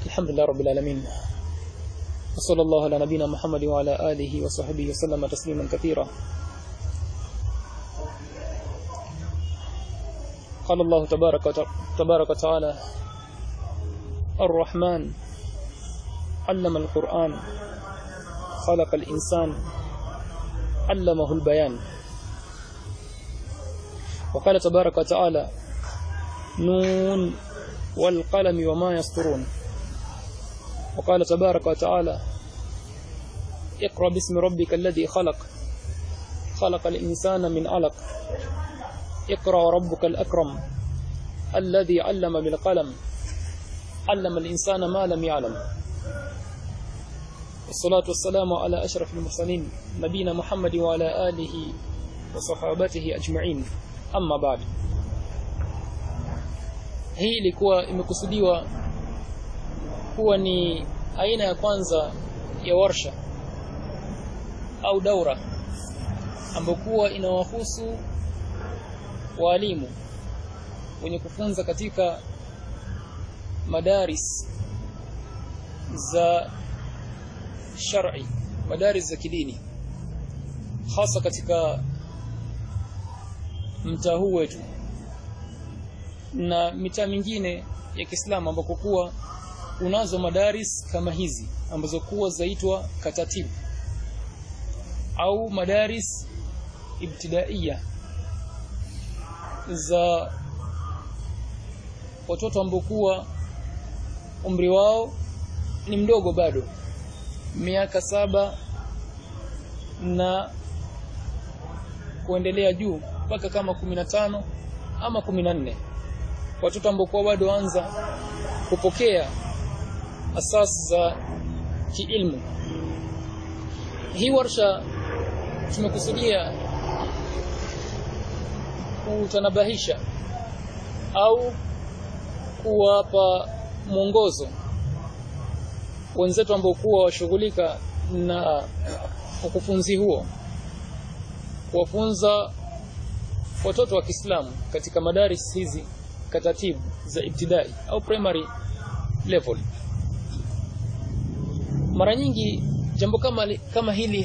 Alhamdulillah rabbil alamin. Sallallahu ala nabina Muhammad wa ala alihi wa sahbihi wa sallama tasliman katira. Qala Allah tabaraka ta'ala Ar-Rahman 'allama al-Qur'an khalaqa al-insan 'allamahu al-bayan. Wa qala tabaraka ta'ala Nun wal qalami wama yasturun. وقال تبارك وتعالى اقرأ باسم ربك الذي خلق الإنسان من علق اقرأ ربك الأكرم الذي علم بالقلم علم الإنسان ما لم يعلم. والصلاة والسلام على أشرف المرسلين نبينا محمد وعلى آله وصحابته أجمعين. أما بعد, hii ilikuwa imekusudiwa kuwa ni aina ya kwanza ya warsha au daura ambayo inawahusu walimu wenye kufunza katika madaris za shar'i, madaris za kidini, hasa katika mtaa huu wetu na mitaa mingine ya Kiislamu ambako kuwa unazo madaris kama hizi ambazo kuwa zaitwa katatibu au madaris ibtidaiya za watoto ambao kuwa umri wao ni mdogo bado, miaka 7 na kuendelea juu mpaka kama 15 ama 14, watoto ambao kuwa bado anza kupokea asasi za kiilmu. Hii warsha tumekusudia kutanabahisha au kuwapa mwongozo wenzetu ambao kuwa washughulika na ukufunzi huo, kuwafunza watoto wa Kiislamu katika madaris hizi katatibu za ibtidai au primary level. Mara nyingi jambo kama hili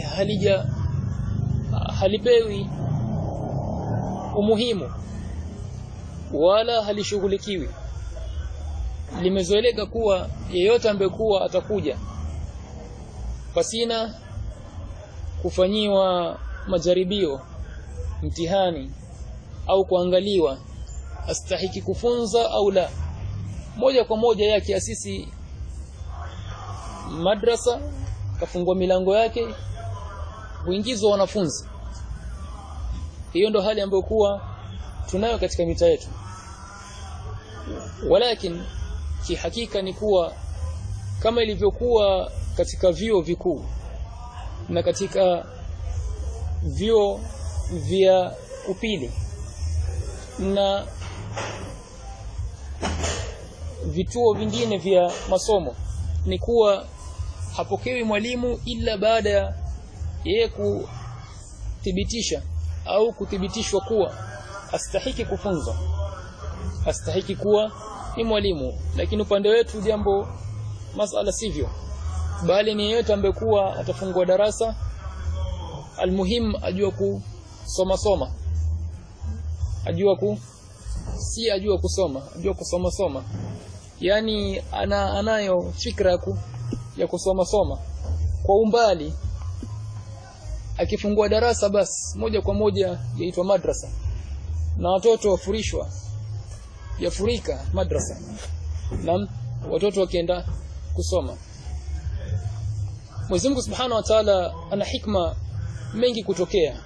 halipewi umuhimu wala halishughulikiwi. Limezoeleka kuwa yeyote ambaye kuwa atakuja pasina kufanyiwa majaribio, mtihani au kuangaliwa astahiki kufunza au la, moja kwa moja yake asisi madrasa, kafungua milango yake, huingizwa wanafunzi. Hiyo ndo hali ambayo kuwa tunayo katika mitaa yetu. Walakin kihakika ni kuwa kama ilivyokuwa katika vyuo vikuu na katika vyuo vya upili na vituo vingine vya masomo, ni kuwa hapokewi mwalimu ila baada ya yeye kuthibitisha au kuthibitishwa kuwa astahiki kufunza, astahiki kuwa ni mwalimu. Lakini upande wetu jambo masala sivyo, bali ni yeyote ambaye kuwa atafungua darasa, almuhim ajua kusoma, ajua kusoma, yani anayo fikra ya kusoma kwa umbali. Akifungua darasa basi moja kwa moja yaitwa madrasa, na watoto yafurika madrasa na watoto wakienda kusoma. Mwenyezi Mungu Subhanahu wa Ta'ala ana hikma mengi kutokea,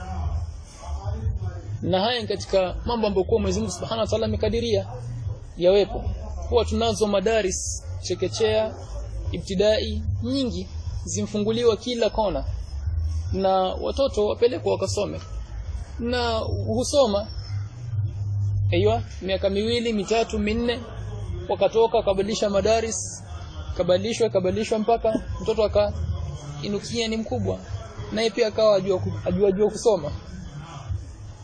na haya katika mambo ambayo kwa Mwenyezi Mungu Subhanahu wa Ta'ala amekadiria yawepo. Huwa tunazo madaris chekechea, ibtidai nyingi zimfunguliwa kila kona, na watoto wapelekwa wakasome na husoma miaka 2, 3, 4, wakatoka kabadilisha madaris, kabadilishwa mpaka mtoto inukia ni mkubwa, naye pia akawa ajua kusoma,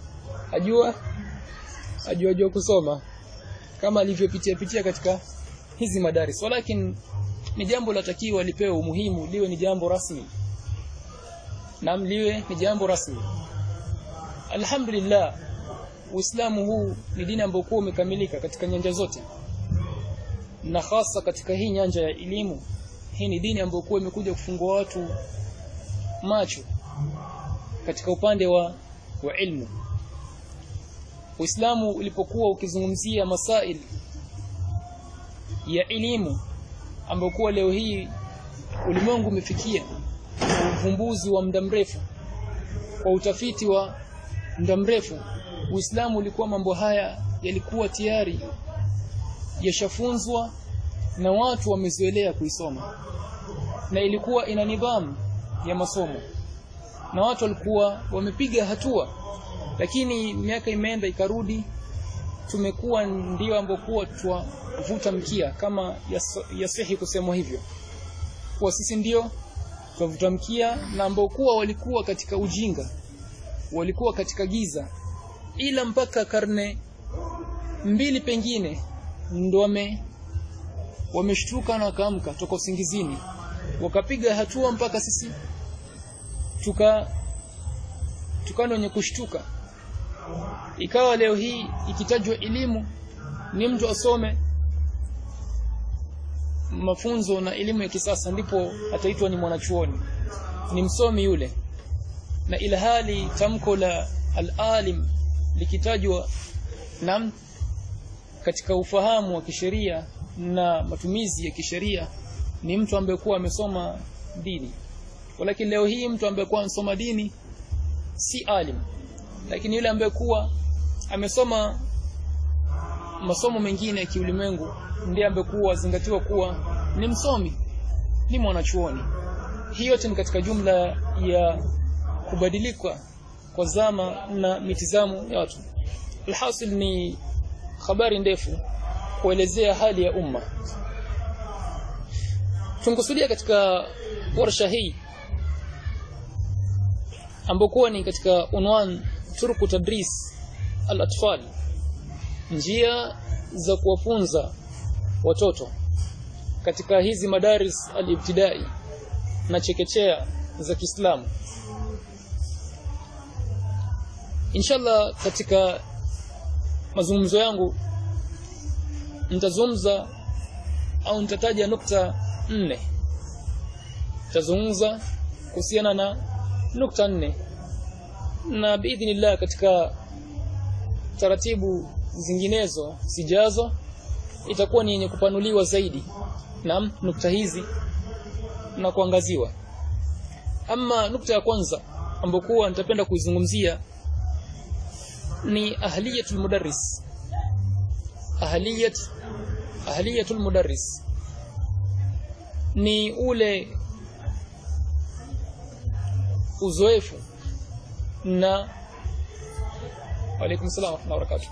ajua kusoma kama alivyopitia katika hizi madaris, walakin ni jambo latakiwa lipewe umuhimu, liwe ni jambo rasmi. Naam, liwe ni jambo rasmi. Alhamdulillah, Uislamu huu ni dini ambayo umekamilika katika nyanja zote, na hasa katika hii nyanja ya elimu. Hii ni dini ambayo imekuja kufungua watu macho katika upande wa ilmu. Uislamu ulipokuwa ukizungumzia masail ya elimu ambayo leo hii ulimwengu umefikia, uvumbuzi wa muda mrefu, kwa utafiti wa muda mrefu, Uislamu ulikuwa mambo haya yalikuwa tayari yashafunzwa na watu wamezoelea kuisoma, na ilikuwa ina nidhamu ya masomo na watu walikuwa wamepiga hatua. Lakini miaka imeenda ikarudi, tumekuwa ndio ambao tuvuta mkia, kama yasihi kusema hivyo, kwa sisi ndio tuvuta mkia, na ambao walikuwa katika ujinga, walikuwa katika giza, ila mpaka karne mbili pengine ndio wameshtuka na wakaamka toka usingizini, wakapiga hatua mpaka sisi tukano wenye kushtuka. Ikawa leo hii ikitajwa elimu ni mtu asome mafunzo na elimu ya kisasa ndipo ataitwa ni mwanachuoni, ni msomi yule. Na ila hali tamko la al-alim likitajwa na katika ufahamu wa kisheria na matumizi ya kisheria ni mtu ambaye amesoma dini. Lakini leo hii mtu ambaye anasoma dini si alim, lakini yule ambaye amesoma masomo mengine ya kiulimwengu ndiye ambaye zingatiwa kuwa ni msomi, ni mwanachuoni. Hiyo yote ni katika jumla ya kubadilika kwa zama na mitizamo ya watu. Alhasil ni habari ndefu kuelezea hali ya umma. Tunkusudia katika warsha hii ambayo ni katika unwan turku tadris al-atfal, njia za kuwafunza watoto katika hizi madaris al-ibtidai na chekechea za Kiislamu. Inshallah katika mazungumzo yangu nitazungumza au nitataja nukta 4. Nitazungumza kuhusiana na nukta 4, na biidhnillah katika taratibu zinginezo sijazo itakuwa ni yenye kupanuliwa zaidi na nukta hizi na kuangaziwa. Ama nukta ya kwanza ambayo nitapenda kuizungumzia ni ahliyatul mudarris. Ahliyatul mudarris ni ule uzoefu na alaykum salaam wa barakatuh,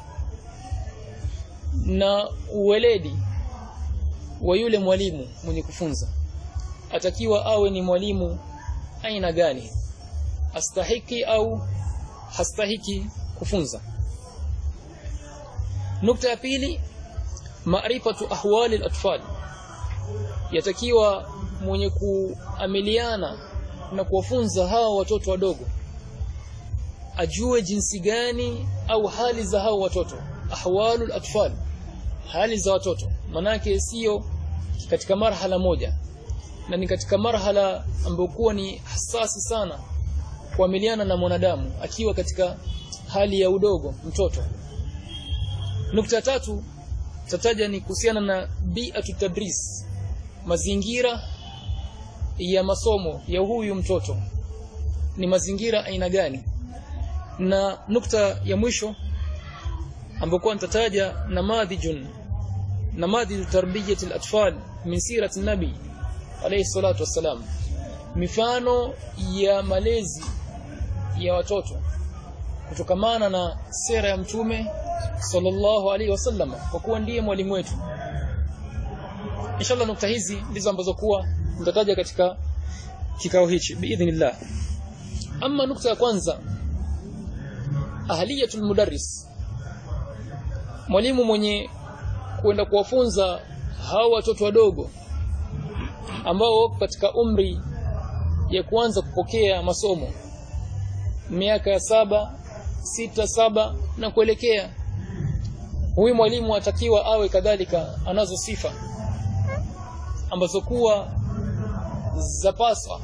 na uweledi wa yule mwalimu mwenye kufunza. Atakiwa awe ni mwalimu aina gani, astahiki au hastahiki kufunza. Nukta ya pili, maarifatu ahwali al-atfal. Yatakiwa mwenye kuamiliana na kuwafunza hao watoto wadogo ajue jinsi gani au hali za hao watoto. Ahwalul atfal, hali za watoto, manake sio katika marhala moja, na ni katika marhala ambayo ni hasasi sana kuamiliana na mwanadamu akiwa katika hali ya udogo, mtoto. Nukta tatu tataja ni kuhusiana na bi'atu tadris, mazingira ya masomo ya huyu mtoto ni mazingira aina gani. Na nukta ya mwisho ambayo nitataja namadhiju tarbiyati al-atfal min sirati an-nabi alayhi salatu wassalam, mifano ya malezi ya watoto kutokamana na sera ya mtume sallallahu alayhi wasallam, kwa kuwa ndiye mwalimu wetu. Inshallah nukta hizi ndizo ambazo nitataja katika kikao hichi biidhnillah. Ama nukta ya kwanza, ahliyatul mudarris, mwalimu mwenye kwenda kuwafunza hao watoto wadogo ambao wako katika umri ya kuanza kupokea masomo, miaka ya 6, 7 na kuelekea, huyu mwalimu atakiwa awe kadhalika anazo sifa ambazo kuwa zapaswa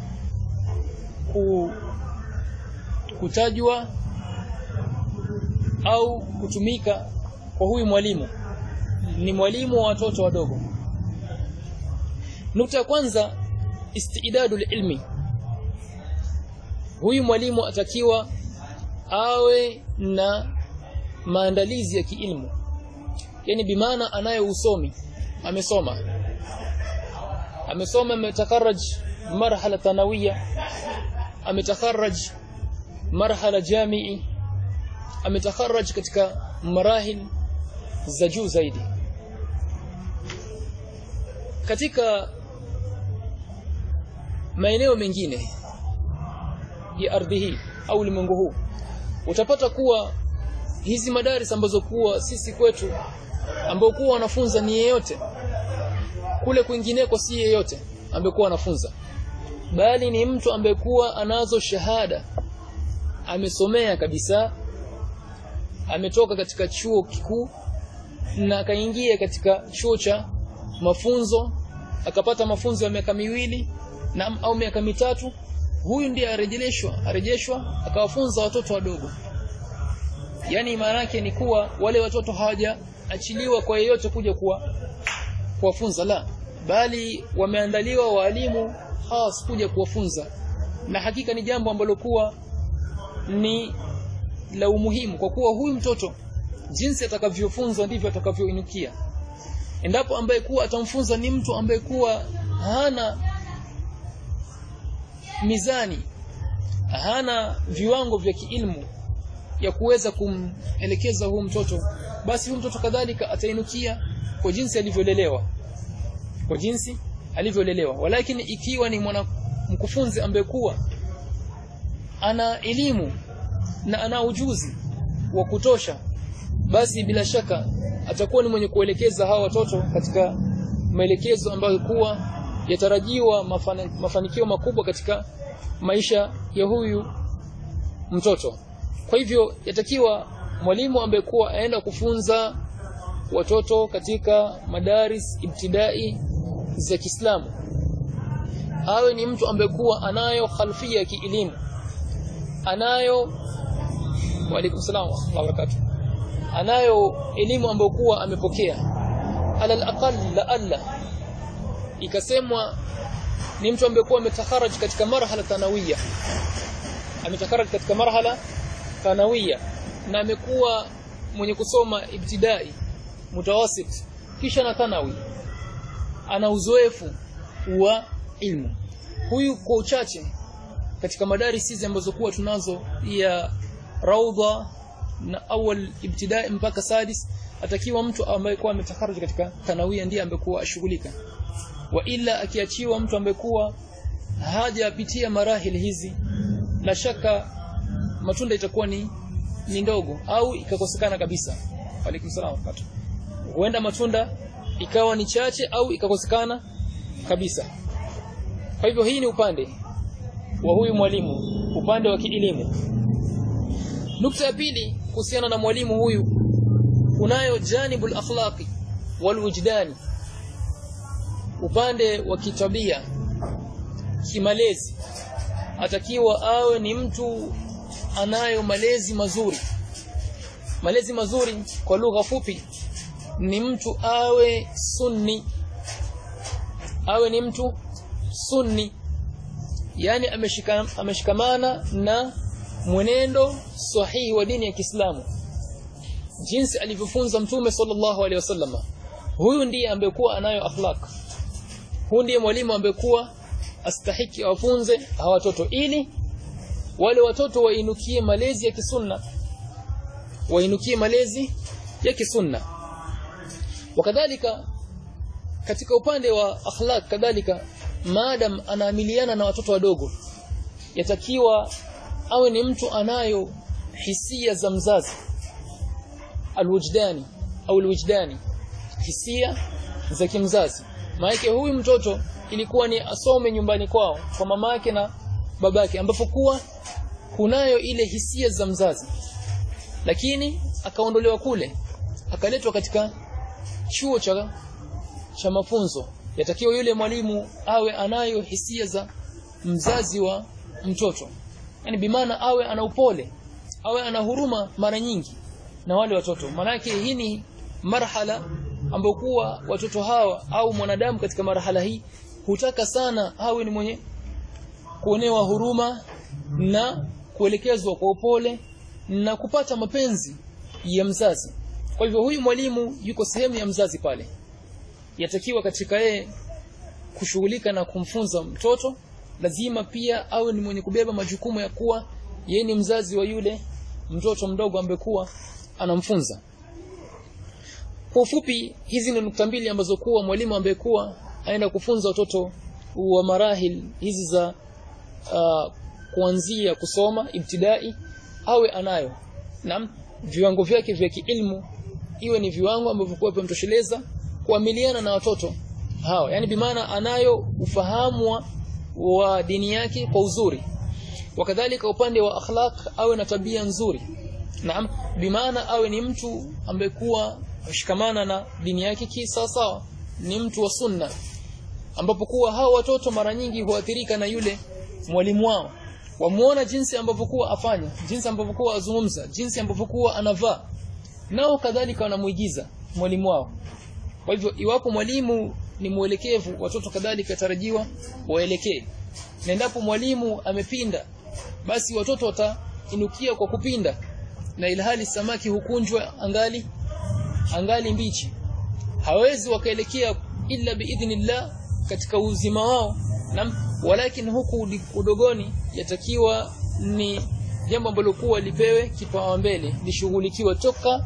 kutajwa au kutumika kwa huyu mwalimu. Ni mwalimu wa watoto wadogo. Nukta ya kwanza, istidadul ilmi. Huyu mwalimu atakiwa awe na maandalizi ya kiilmu, yani bimaana anayo usomi, amesoma, ametakharraj marhala thanawiyya, ametakharraj marhala jamii, ametakharraj katika marahil za juu zaidi. Katika maeneo mengine ya ardhi hii au ulimwengu huu utapata kuwa hizi madaris ambazo kuwa sisi kwetu ambao kuwa wanafunza ni yeyote, kule kwingineko si yeyote ambekuwa anafunza, bali ni mtu ambekuwa anazo shahada, amesomea kabisa, ametoka katika chuo kikuu na akaingia katika chuo cha mafunzo, akapata mafunzo ya miaka 2 na au miaka 3. Huyu ndiye arejeshwa akawafunza watoto wadogo. Yani maana yake ni kuwa wale watoto hawajaachiliwa kwa yeyote kuja kuwafunza, la, bali wameandaliwa walimu khas kuja kuwafunza. Na hakika ni jambo ambalo kuwa ni la umuhimu, kwa kuwa huyu mtoto jinsi atakavyofunzwa ndivyo atakavyoinukia. Endapo ambaye kuwa atamfunza ni mtu ambaye kuwa hana mizani, hana viwango vya kiilmu ya kuweza kumelekeza huyu mtoto, basi huyu mtoto kadhalika atainukia kwa jinsi alivyolelewa. Walakini ikiwa ni mkufunzi ambaye kuwa ana elimu na ana ujuzi wa kutosha, basi bila shaka atakuwa ni mwenye kuelekeza hawa watoto katika maelekezo ambayo kuwa yatarajiwa mafanikio makubwa katika maisha ya huyu mtoto. Kwa hivyo yatakiwa mwalimu ambaye kuwa aenda kufunza watoto katika madaris ibtidai za Kiislamu awe ni mtu ambaye kuwa anayo khalfia ya kielimu, anayo wa alaykum salaam wa barakatuh, anayo elimu ambayo kuwa amepokea. Ala al-aqall la ikasemwa ni mtu ambaye kuwa ametakharaj katika marhala thanawiyya, na amekuwa mwenye kusoma ibtidai, mutawasit kisha na thanawi, ana uzoefu wa ilmu. Huyu kwa uchache katika madarisi hizi ambazo kuwa tunazo ya raudha na awal ibtidai mpaka sadis, atakiwa mtu ambaye kuwa ametakharaj katika thanawiyya ndiye ambaye kuwa ashughulika. Wa ila akiachiwa mtu ambaye kuwa hajapitia marahili hizi, la shaka matunda itakuwa ni ndogo au ikakosekana kabisa. Alaykum salaam. Huenda matunda ikawa ni chache au ikakosekana kabisa. Kwa hivyo hii ni upande wa huyu mwalimu, upande wa kielimu. Nukta ya pili kuhusiana na mwalimu huyu, kunayo janibul akhlaqi wal wujdani, upande wa kitabia, kimalezi. Atakiwa awe ni mtu anayo malezi mazuri. Malezi mazuri kwa lugha fupi ni mtu awe ni mtu sunni, yani ameshikamana na mwenendo sahihi wa dini ya Kiislamu, jinsi alivyofunza Mtume sallallahu alaihi wasallam. Huyu ndiye ambaye kuwa anayo akhlaq. Huyu ndiye mwalimu ambaye kuwa astahiki afunze hawa watoto, ili wale watoto wainukie malezi ya kisunna. Wakadhalika katika upande wa akhlaq kadhalika, maadam anaamiliana na watoto wadogo, yatakiwa awe ni mtu anayo hisia za mzazi, alwujdani, hisia za kimzazi. Maana huyu mtoto ilikuwa ni asome nyumbani kwao kwa mama yake na babake, ambapo kuwa kunayo ile hisia za mzazi, lakini akaondolewa kule akaletwa katika chuo cha mafunzo. Yatakiwa yule mwalimu awe anayo hisia za mzazi wa mtoto, yani bimaana awe ana upole, awe ana huruma mara nyingi na wale watoto. Maana hii ni marhala ambayo kuwa watoto hawa au mwanadamu katika marhala hii hutaka sana awe ni mwenye kuonewa huruma na kuelekezwa kwa upole na kupata mapenzi ya mzazi. Kwa hivyo huyu mwalimu yuko sehemu ya mzazi pale. Yatakiwa katika yeye kushughulika na kumfunza mtoto, lazima pia awe ni mwenye kubeba majukumu ya kuwa yeye ni mzazi wa yule mtoto mdogo ambaye kuwa anamfunza. Kwa ufupi, hizi ni nukta mbili ambazo kuwa mwalimu ambaye kuwa aenda kufunza watoto wa marahil hizi za kuanzia kusoma ibtidai awe anayo. Na viwango vyake vya kiilmu iwe ni viwango ambavyo kwa vimtosheleza kuamiliana na watoto hao, yani bimaana anayo ufahamu wa dini yake kwa uzuri. Wakadhalika upande wa akhlaq awe na tabia nzuri. Naam, bimaana awe ni mtu ambaye kuwa shikamana na dini yake kisawasawa, ni mtu wa sunna, ambapo kuwa hao watoto mara nyingi huathirika na yule mwalimu wao. Wamuona jinsi ambavyo kuwa afanya, jinsi ambavyo kuwa azungumza, jinsi ambavyo kuwa anavaa, nao kadhalika wanamuigiza mwalimu wao. Kwa hivyo iwapo mwalimu ni mwelekevu, watoto kadhalika tarajiwa waelekee. Na endapo mwalimu amepinda, basi watoto watainukia kwa kupinda, na ilhali samaki hukunjwa angali mbichi. Hawezi wakaelekea illa biidhnillah katika uzima wao, walakin huku udogoni yatakiwa ni jambo ambalo kuwa lipewe kipaumbele, lishughulikiwe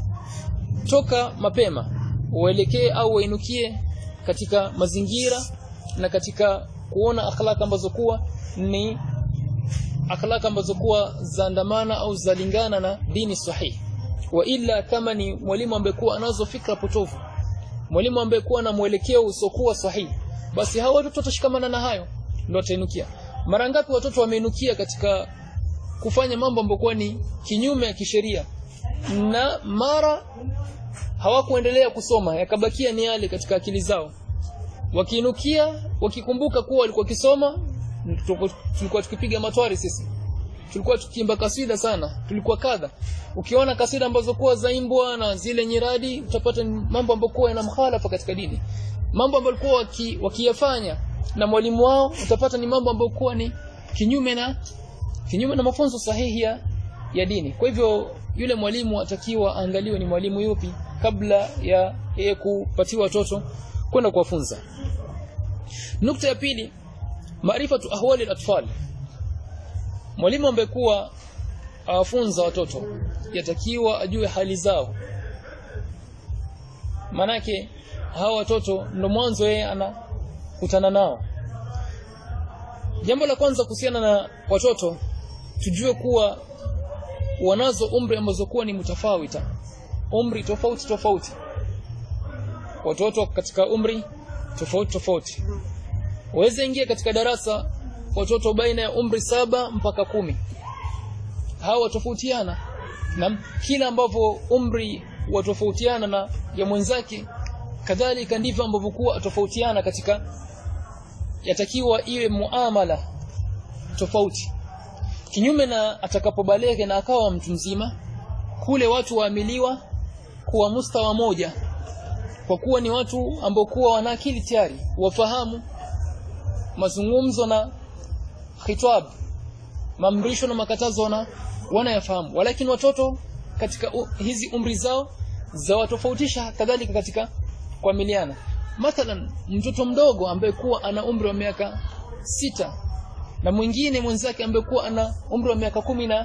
toka mapema, waelekee au wainukie katika mazingira na katika kuona akhlaq ambazo kuwa ni akhlaq ambazo kuwa zaandamana au zalingana na dini sahihi. Wa illa kama ni mwalimu ambaye kuwa anazo fikra potofu, mwalimu ambaye kuwa na mwelekeo usiokuwa sahihi, basi hao watoto watashikamana na hayo ndio watainukia. Mara ngapi watoto wameinukia katika kufanya mambo ambayo kwa ni kinyume ya kisheria, na mara hawakuendelea kusoma, yakabakia ni yale katika akili zao. Wakiinukia wakikumbuka kuwa walikuwa kisoma, tulikuwa tukipiga matwari sisi, tulikuwa tukiimba kasida sana, tulikuwa kadha. Ukiona kasida ambazo kuwa zaimbwa na zile nyiradi, utapata mambo ambayo kwa yana mkhalafa katika dini. Mambo ambayo walikuwa wakiyafanya na mwalimu wao, utapata ni mambo ambayo kwa ni kinyume na mafunzo sahihi ya dini. Kwa hivyo yule mwalimu atakiwa angaliwe ni mwalimu yupi kabla ya yeye kupatiwa watoto kwenda kuwafunza. Nukta ya pili, maarifatu ahwali al-atfal. Mwalimu ambaye kuwa awafunza watoto yatakiwa ajue hali zao. Manake hao watoto ndo mwanzo yeye anakutana nao. Jambo la kwanza kuhusiana na watoto, tujue kuwa wanazo umri ambazo kuwa ni mutafawita, umri tofauti. Watoto katika umri tofauti. Waweza ingia katika darasa watoto baina ya umri 7 mpaka 10. Hawa tofautiana, na kila ambavyo umri watofautiana na ya mwenzake, kadhalika ndivyo ambavyo kuwa tofautiana katika, yatakiwa iwe muamala tofauti. Kinyume na atakapobaleke na akawa mtu mzima, kule watu waamiliwa kuwa mustawa moja, kwa kuwa ni watu ambao kuwa wana akili tayari, wafahamu mazungumzo na khitab, maamrisho na makatazo wanayafahamu. Walakini watoto katika hizi umri zao za watofautisha kadhalika katika kuamiliana. Mathalan, mtoto mdogo ambaye kuwa ana umri wa miaka 6 na mwingine mwenzake ambaye kuwa ana umri wa miaka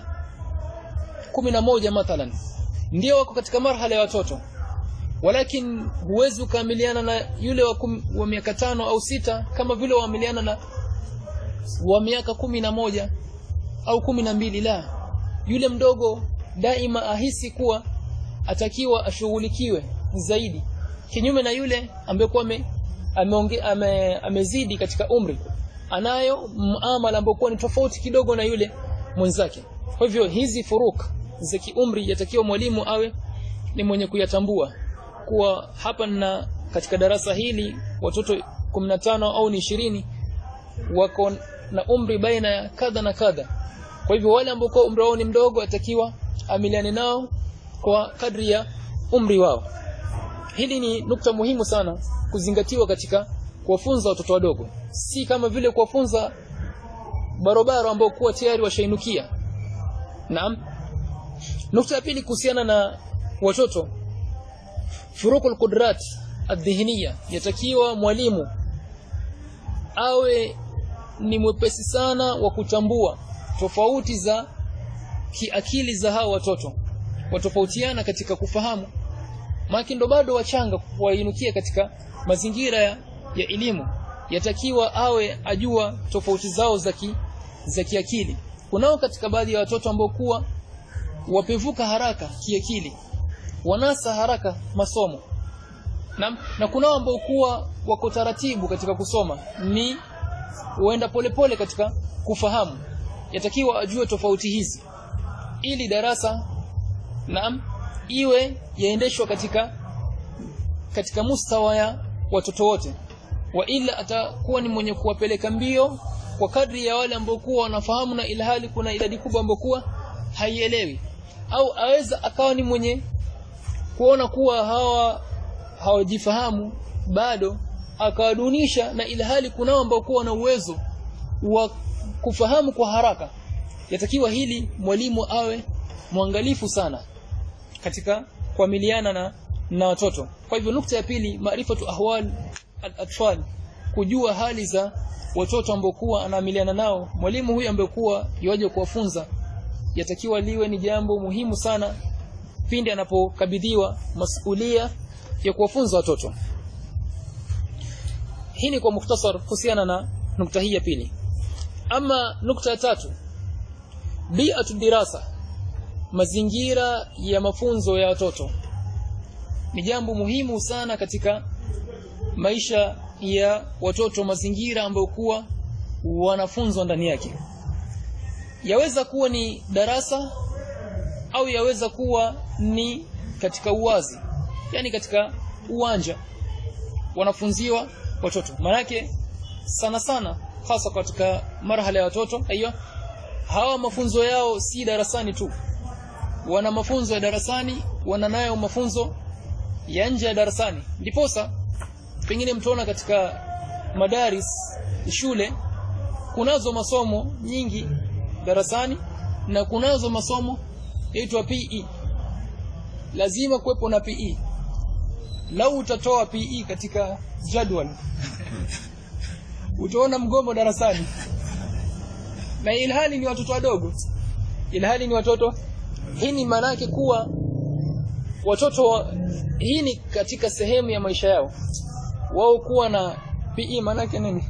11 mathalan, ndio wako katika marhala ya watoto. Walakin huwezi ukamiliana na yule wa miaka 5 au 6 kama vile waamiliana na wa miaka 11 au 12. La, yule mdogo daima ahisi kuwa atakiwa ashughulikiwe zaidi, kinyume na yule ambaye kwa amezidi katika umri, anayo muamala ambao ni tofauti kidogo na yule mwenzake. Kwa hivyo hizi furuk za kiumri yatakiwa mwalimu awe ni mwenye kuyatambua kuwa hapa na katika darasa hili watoto 15 au 20 wako na umri baina ya kadha na kadha. Kwa hivyo wale ambao umri wao ni mdogo atakiwa amiliane nao kwa kadri ya umri wao. Hili ni nukta muhimu sana kuzingatiwa katika kuwafunza watoto wadogo. Si kama vile kuwafunza barobaro ambao kuwa tayari washainukia. Naam. Nukta ya pili kuhusiana na watoto, furukul qudrat ad-dhihniya, yatakiwa mwalimu awe ni mwepesi sana wa kutambua tofauti za kiakili za hao watoto. Watofautiana katika kufahamu. Maki ndo bado wachanga wainukia katika mazingira ya elimu. Yatakiwa awe ajua tofauti zao za kiakili. Kunao katika baadhi ya watoto ambao kuwa wapevuka haraka kiakili, wanasa haraka masomo. Na kunao ambao kuwa wako taratibu katika kusoma, ni huenda polepole katika kufahamu. Yatakiwa ajue tofauti hizi ili darasa iwe yaendeshwa katika mustawa ya watoto wote. Wa ila atakuwa ni mwenye kuwapeleka mbio kwa kadri ya wale ambao kuwa wanafahamu, na ilhali kuna idadi kubwa ambao kuwa haielewi. Au aweza akawa ni mwenye kuona kuwa hawajifahamu bado, akawadunisha, na ilhali kuna ambao kuwa na uwezo wa kufahamu kwa haraka. Yatakiwa hili mwalimu awe mwangalifu sana katika kuamiliana na watoto. Kwa hivyo nukta ya pili, maarifatu ahwal al-atfal, kujua hali za watoto ambao kuwa anaamiliana nao. Mwalimu huyu ambaye kuwa yaje kuwafunza, yatakiwa liwe ni jambo muhimu sana pindi anapokabidhiwa masuhulia ya kuwafunza watoto. Hii ni kwa mukhtasar kuhusiana na nukta hii ya pili. Ama nukta ya tatu, bi'atu dirasa, mazingira ya mafunzo ya watoto, ni jambo muhimu sana katika maisha ya watoto. Mazingira ambayo kuwa wanafunzwa ndani yake, yaweza kuwa ni darasa au yaweza kuwa ni katika uwazi, yani katika uwanja wanafunziwa watoto. Manake sana hasa katika marhala ya watoto hawa mafunzo yao si darasani tu, wana mafunzo ya darasani, wana nayo mafunzo ya nje ya darasani. Ndiposa pengine mtaona katika madaris shule kunazo masomo nyingi darasani na kunazo masomo yaitwa PE. Lazima kuwepo na PE. Lau utatoa PE katika jadwal utaona mgomo darasani, na ilhali ni watoto wadogo, hii ni maana yake kuwa watoto hii ni katika sehemu ya maisha yao wao kuwa na PE. Maana yake nini?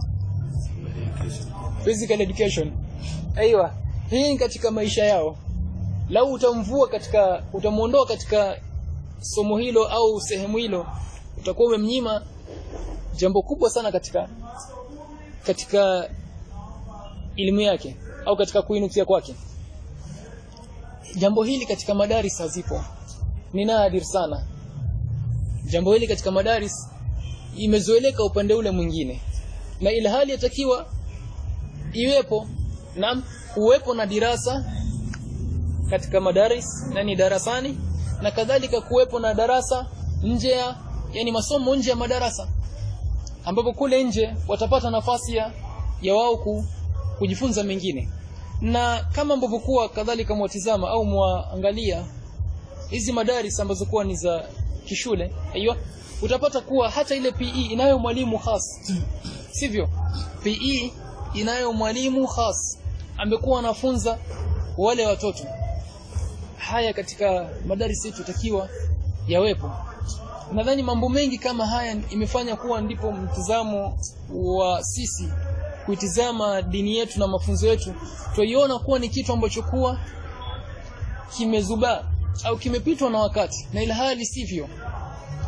Physical education. Hii ni katika maisha yao. Lau utamuondoa katika somo hilo au sehemu hilo, utakuwa umemnyima jambo kubwa sana katika elimu yake au katika kuinukia kwake. Jambo hili katika madaris hazipo, ni nadir sana. Jambo hili katika madaris imezoeleka upande ule mwingine, na ile hali yatakiwa iwepo na uwepo na dirasa katika madaris, yani darasani, na kadhalika kuwepo na darasa nje yani masomo nje ya madarasa, ambapo kule nje watapata nafasi ya wao kujifunza mengine. Na kama ambavyo kuwa kadhalika mwatizama au muangalia hizi madaris ambazo kuwa ni za kishule, utapata kuwa hata ile PE inayo mwalimu khas, sivyo? PE inayo mwalimu khas ambekuwa anafunza wale watoto. Haya katika madaris yetu takiwa yawepo. Nadhani mambo mengi kama haya imefanya kuwa ndipo mtazamo wa sisi kuitizama dini yetu na mafunzo yetu, tuiona kuwa ni kitu ambacho kuwa kimezuba au kimepitwa na wakati, na ila hali sivyo.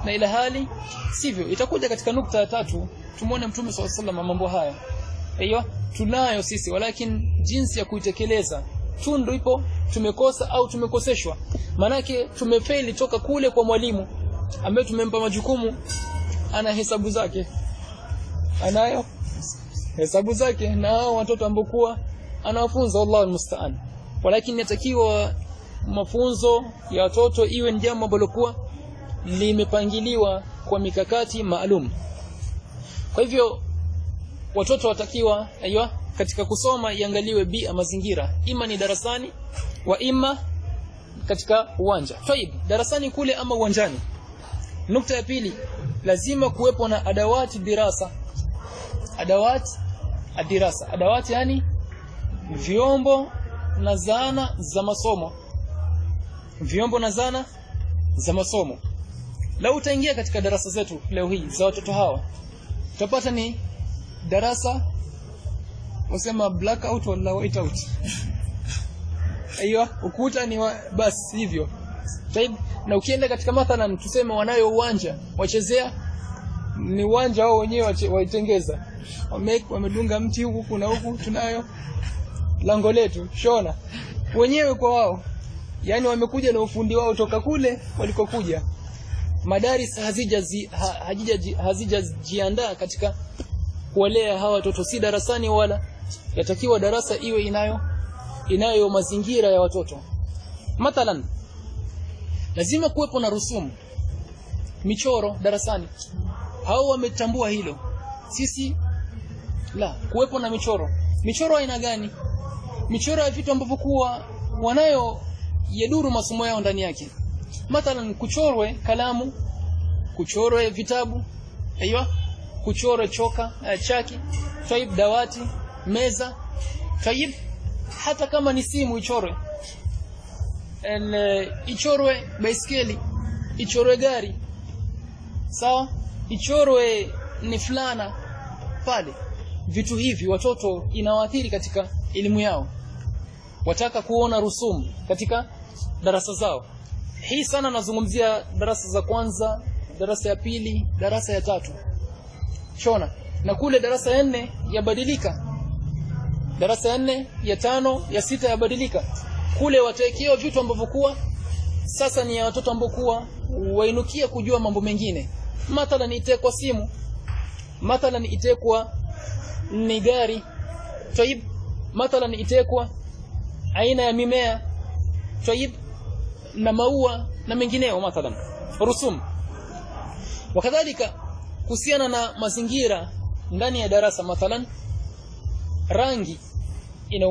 na ila hali sivyo. Itakuja katika nukta ya 3 tumuone Mtume SAW mambo haya. Aiyo, tunayo sisi, walakin jinsi ya kuitekeleza tundu ipo, tumekosa au tumekoseshwa. Manake tumefeli toka kule kwa mwalimu ambaye tumempa majukumu, ana hesabu zake, anayo hesabu zake, na hao watoto ambao kuwa anawafunza, wallahu almusta'an. Walakin yatakiwa mafunzo ya watoto iwe ni jambo ambalo kuwa limepangiliwa kwa mikakati maalum. Kwa hivyo watoto watakiwa katika kusoma iangaliwe bia mazingira, ima ni darasani wa ima katika uwanja. Taib, darasani kule ama uwanjani. Nukta ya pili, lazima kuwepo na adawati dirasa. Adawati yani vyombo na zana za masomo. Lau utaingia katika darasa zetu leo hii za watoto hawa, utapata ni darasa wasema blackout wala whiteout. Aiyo, ukuta ni basi hivyo. Taib, na ukienda katika mathalan tuseme wanayo uwanja wachezea, ni uwanja wao wenyewe waitengeza. Wamedunga mti huku na huku, tunayo lango letu shona wenyewe kwa wao. Yani wamekuja na ufundi wao toka kule walikokuja. Madaris hazijajiandaa katika kuwalea hawa watoto, si darasani wala. Yatakiwa darasa iwe inayo mazingira ya watoto. Mathalan, lazima kuwepo na rusumu, michoro darasani. Hao wametambua hilo. Sisi la, kuwepo na michoro. Michoro aina gani? Michoro ya vitu ambavyo kuwa wanayo yaduru masomo yao ndani yake. Mathalan, kuchorwe kalamu, kuchorwe vitabu, kuchorwe chaki, taib, dawati, meza, taib, hata kama ni simu ichorwe. Ichorwe baiskeli, ichorwe gari. Sawa? Ichorwe ni fulana pale. Vitu hivi watoto inawaathiri katika elimu yao. Wataka kuona rusumu katika darasa zao. Hii sana nazungumzia darasa za kwanza, darasa ya pili, darasa ya 3. Shona. Na kule darasa ya 4 yabadilika. Darasa ya 4, ya 5, ya 6 yabadilika. Kule wataekewa vitu ambavyo kuwa sasa ni ya watoto ambao kuwa wainukia kujua mambo mengine. Mathalan itekwa simu, mathalan itekwa ni gari, taib, mathalan itekwa aina ya mimea, taib, na maua na mengineo, mathalan rusum. Wakadhalika kuhusiana na mazingira ndani ya darasa, mathalan rangi ina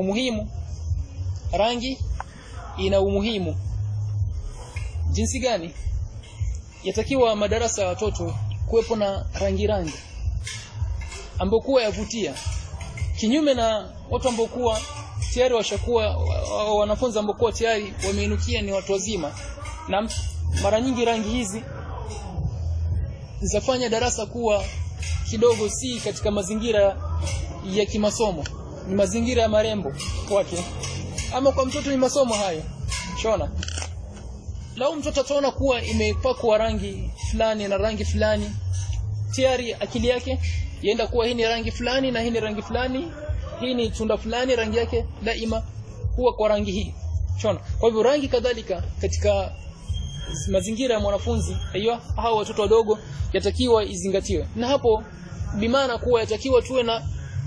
umuhimu. Jinsi gani? Yatakiwa madarasa ya watoto kuwepo na rangi ambayo kuwa yavutia, kinyume na watu ambao kuwa tayari washakuwa wanafunzi ambao kuwa tayari wameinukia ni watu wazima. Na mara nyingi rangi hizi zafanya darasa kuwa kidogo si katika mazingira ya kimasomo, ni mazingira ya marembo kwake, ama kwa mtoto ni masomo hayo. Shona, lau mtoto ataona kuwa imepakwa rangi fulani na rangi fulani, tayari akili yake yaenda kuwa hii ni rangi fulani na hii ni rangi fulani, hii ni tunda fulani, rangi yake daima huwa kwa rangi hii. Shona, kwa hivyo rangi kadhalika katika mazingira ya mwanafunzi, hao watoto wadogo yatakiwa izingatiwe. Na hapo bimaana kuwa yatakiwa tuwe na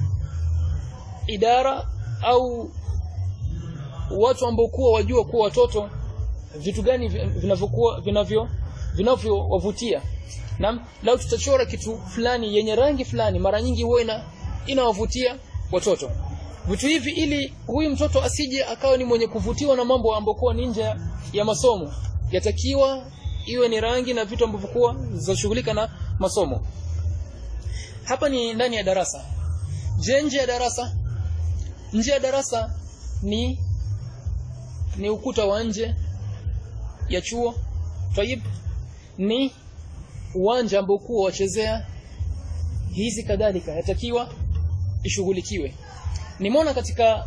idara au watu ambao kuwa wajua kuwa watoto vitu gani vinavyowavutia. Na lau tutachora kitu fulani yenye rangi fulani, mara nyingi huwa inawavutia watoto vitu hivi, ili huyu mtoto asije akawa ni mwenye kuvutiwa na mambo ambayo kwa nje ya masomo. Yatakiwa iwe ni rangi na vitu ambavyo kwa zinashughulika na masomo. Hapa ni ndani ya darasa. Je, nje ya darasa? Nje ya darasa ni ukuta wa nje ya chuo, taib, ni uwanja ambao kwa wachezea. Hizi kadhalika yatakiwa ishughulikiwe. Nimeona katika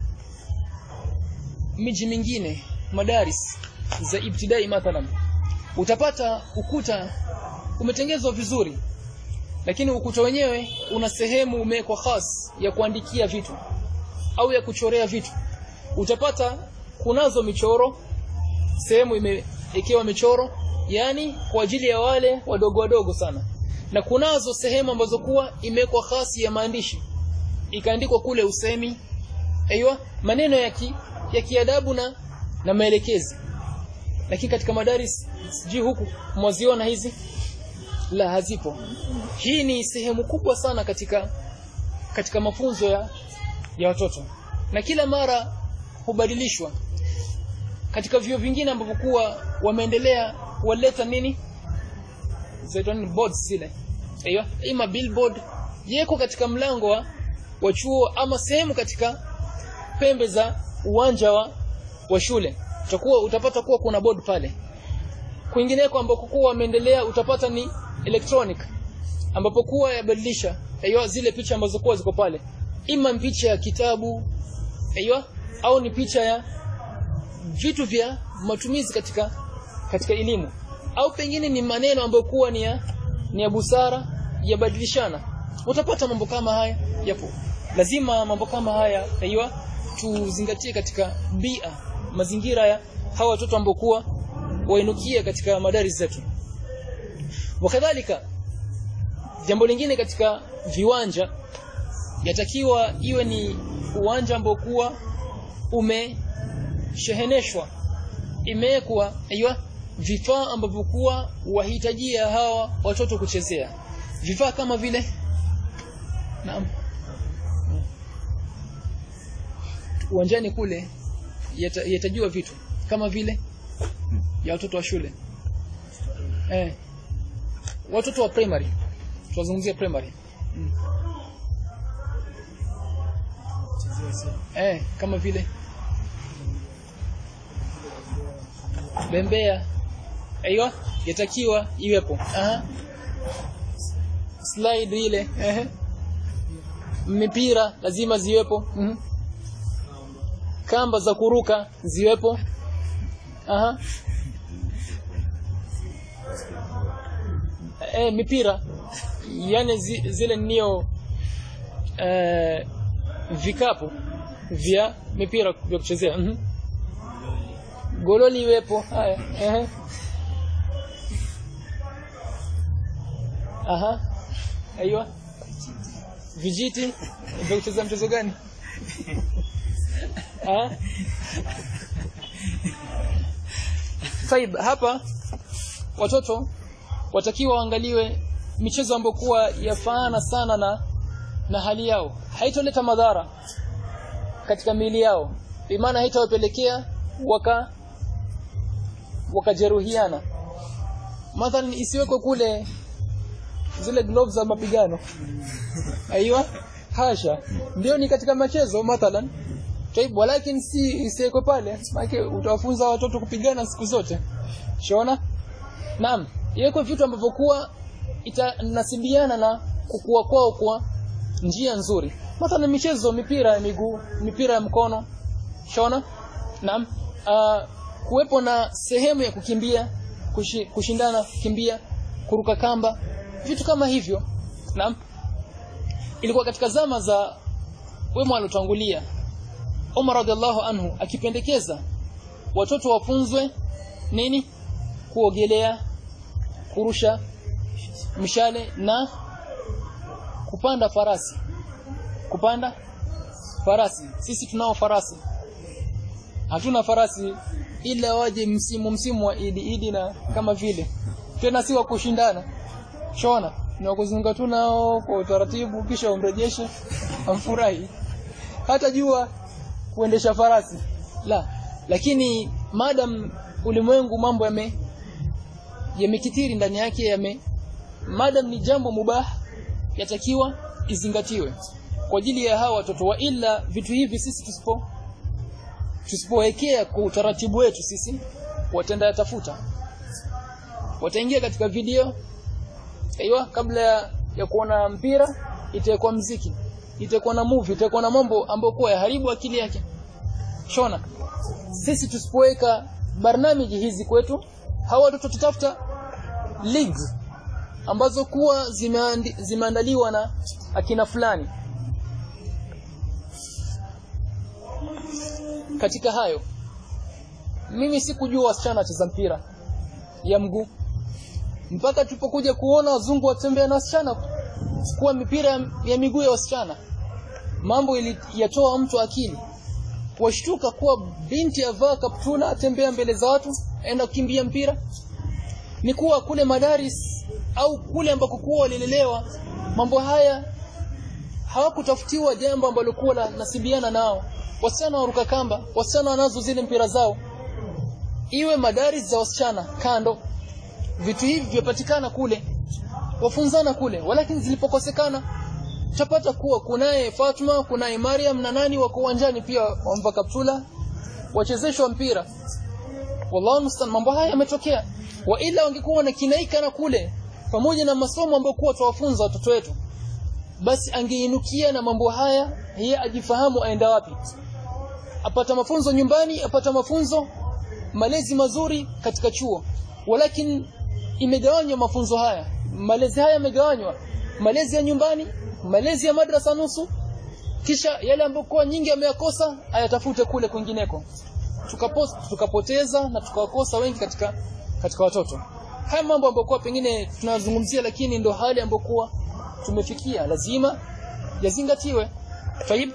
miji mingine madaris za ibtidai mathalan utapata ukuta umetengezwa vizuri, lakini ukuta wenyewe una sehemu umewekwa khas ya kuandikia vitu au ya kuchorea vitu. Utapata kunazo michoro, sehemu imewekewa michoro, yani kwa ajili ya wale wadogo wadogo sana, na kunazo sehemu ambazo kuwa imewekwa khasi ya maandishi, ikaandikwa kule usemi, maneno ya kiadabu na maelekezi. Lakini katika madaris siji huku mwaziona hizi, la, hazipo. Hii ni sehemu kubwa sana katika mafunzo ya watoto, na kila mara hubadilishwa. Katika vyuo vingine ambapo kuwa wameendelea waleta nini zaitoni boards zile, ima billboard yeko katika mlango wa chuo ama sehemu katika pembe za uwanja wa shule, utapata kuwa kuna board pale. Kwingineko ambapo kuwa wameendelea utapata ni electronic, ambapo kuwa yabadilisha zile picha ambazo kuwa ziko pale, ima picha ya kitabu au ni picha ya vitu vya matumizi katika elimu, au pengine ni maneno ambayo kuwa ni ya busara yabadilishana. Utapata mambo kama haya yapo. Lazima mambo kama haya tuzingatie katika mazingira ya hawa watoto ambao kuwa wainukia katika madari zetu. Wakadhalika, jambo lingine katika viwanja, yatakiwa iwe ni uwanja ambao kuwa umesheheneshwa, imewekwa vifaa ambavyo kuwa wahitajia hawa watoto kuchezea. Vifaa kama vile uwanjani kule yatajua vitu kama vile ya watoto wa shule, watoto wa primary, tunazungumzia primary, kama vile bembea, yatakiwa iwepo. Slide ile, mipira lazima ziwepo, kamba za kuruka ziwepo, mipira yani zile nio vikapu vya mipira vya kuchezea, gololi iwepo. Haya, vijiti vya kuchezea mchezo gani? Saib, hapa watoto watakiwa waangaliwe michezo ambayo kuwa yafaana sana na hali yao, haitoleta madhara katika miili yao, maana haitawapelekea wakajeruhiana. Mathalan, isiwekwe kule zile gloves za mapigano, hasha, ndio ni katika michezo mathalan, lakini isiwekwe pale, maana utawafunza watoto kupigana siku zote. Unaona? Naam, iwekwe vitu ambavyo kuwa itanasibiana na kukua kwao kwa njia nzuri. Mathalan michezo, mipira ya miguu, mipira ya mkono. Unaona? Naam, kuwepo na sehemu ya kukimbia, kushindana kukimbia, kuruka kamba, vitu kama hivyo. Naam, ilikuwa katika zama za wema waliotangulia, Umar radhiallahu anhu akipendekeza watoto wafunzwe nini? Kuogelea, kurusha mishale na kupanda farasi. Sisi tunao farasi, hatuna farasi ila waje msimu wa Idi na kama vile, tena si wa kushindana. Shona na kuzunga tu nao kwa utaratibu, kisha umrejeshe amfurahi. Hata jua kuendesha farasi la, lakini madam ulimwengu mambo yamekithiri ndani yake, madam ni jambo mubah, yatakiwa izingatiwe kwa ajili ya hawa watoto. Wa ila vitu hivi sisi tusipowekea kwa utaratibu wetu, sisi watenda yatafuta, wataingia katika video, kabla ya kuona mpira itakuwa muziki, itakuwa na movie, itakuwa na mambo ambayo kwa haribu akili yake. Shona, sisi tusipoweka barnamiji hizi kwetu, hawa watoto tutafuta leagues ambazo kuwa zimeandaliwa na akina fulani. Katika hayo mimi sikujua wasichana wacheza mpira ya mguu mpaka tulipokuja kuona wazungu watembea na wasichana kwa mipira ya miguu ya wasichana. Mambo yatoa mtu akili, washtuka kuwa binti avaa kaptula atembea mbele za watu aenda kukimbia mpira. Ni kuwa kule madaris au kule ambako kuwa walilelewa mambo haya hawakutafutiwa jambo ambalo kuwa nasibiana nao. Wasichana waruka kamba, wasichana wanazo zile mpira zao, iwe madaris za wasichana kando, vitu hivi vipatikana kule, wafunzana kule. Walakini zilipokosekana tutapata kuwa kunaye Fatuma, kunaye Maryam na nani wako uwanjani pia wamvaa kaptula wachezeshwa mpira. Wallahu musta'an, mambo haya yametokea. Wa ila wangekuwa na kinaika na kule pamoja na masomo ambayo kwa tuwafunza watoto wetu, basi angeinukia na mambo haya, yeye ajifahamu aenda wapi. Apata mafunzo nyumbani, apata mafunzo malezi mazuri katika chuo. Walakini imegawanywa mafunzo haya, malezi haya yamegawanywa, malezi ya nyumbani, malezi ya madrasa nusu, kisha yale ambayo kwa nyingi ameyakosa ayatafute kule kwingineko. Tukapoteza na tukawakosa wengi katika watoto. Haya mambo ambayo kwa pengine tunazungumzia, lakini ndo hali ambayo kwa tumefikia, lazima yazingatiwe. Tayib.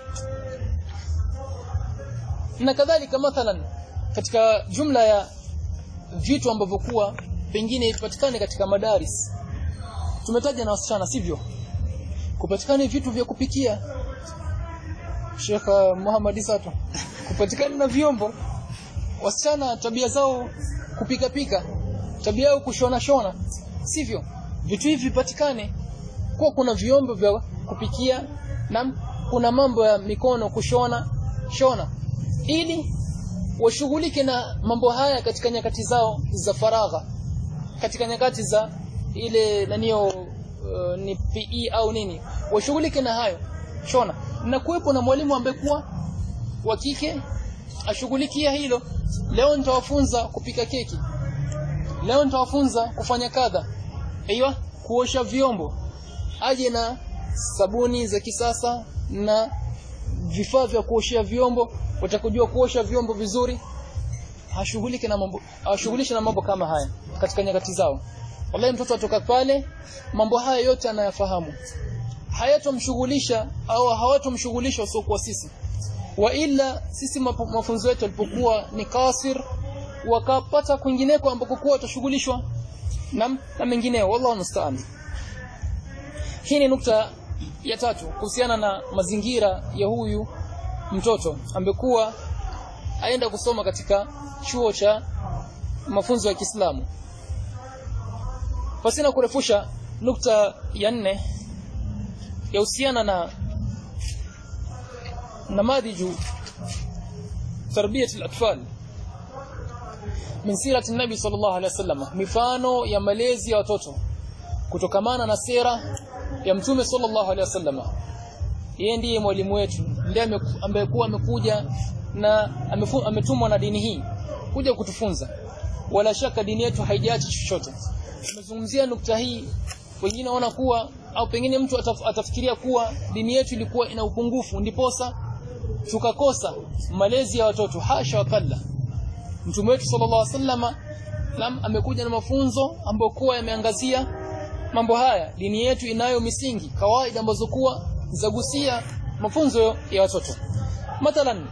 Na kadhalika mathalan katika jumla ya vitu ambavyo kwa pengine ipatikane katika madaris, tumetaja na wasichana sivyo, kupatikana vitu vya kupikia. Sheikh Muhammad Sato, kupatikana na vyombo. Wasichana tabia zao kupika, tabia yao kushona, sivyo? Vitu hivi vipatikane, kwa kuna vyombo vya kupikia na kuna mambo ya mikono kushona, ili washughulike na mambo haya katika nyakati zao za faragha, katika nyakati za ile ni PE au nini, washughulike na hayo shona. Na kuwepo na mwalimu ambaye kwa wa kike ashughulikia hilo. Leo nitawafunza kupika keki, leo nitawafunza kufanya kadha, aiywa kuosha vyombo, aje na sabuni za kisasa na vifaa vya kuoshia vyombo, watakujua kuosha vyombo vizuri. Ashughulishe na mambo kama haya katika nyakati zao. Wallahi mtoto atoka pale mambo haya yote anayafahamu, hayatomshughulisha au hawatomshughulisha sio kwa sisi. Wa ila sisi mafunzo yetu yalipokuwa ni kasir, wakapata kwingineko ambako kwa watashughulishwa na mengineo. Wallahu musta'an. Hii ni nukta ya tatu kuhusiana na mazingira ya huyu mtoto ambekuwa aenda kusoma katika chuo cha mafunzo ya Kiislamu. Pasina kurefusha, nukta ya 4 yahusiana na namadiju tarbiyat al-atfal min sirati an-nabi sallallahu alaihi wasallam, mifano ya malezi ya watoto kutokamana na sera ya mtume sallallahu alaihi wasallam. Yeye ndiye mwalimu wetu, ndiye ambaye amekuja na ametumwa na dini hii kuja kutufunza. Wala shaka dini yetu haijaacha chochote. Tumezungumzia nukta hii, wengine wanaona kuwa au pengine mtu atafikiria kuwa dini yetu ilikuwa ina upungufu ndiposa tukakosa malezi ya watoto. Hasha wa kalla. Mtume wetu sallallahu alaihi wasallam amekuja na mafunzo ambayo kwa yameangazia mambo haya. Dini yetu inayo misingi, kawaida ambazo kuwa zagusia mafunzo ya watoto. Mathalan,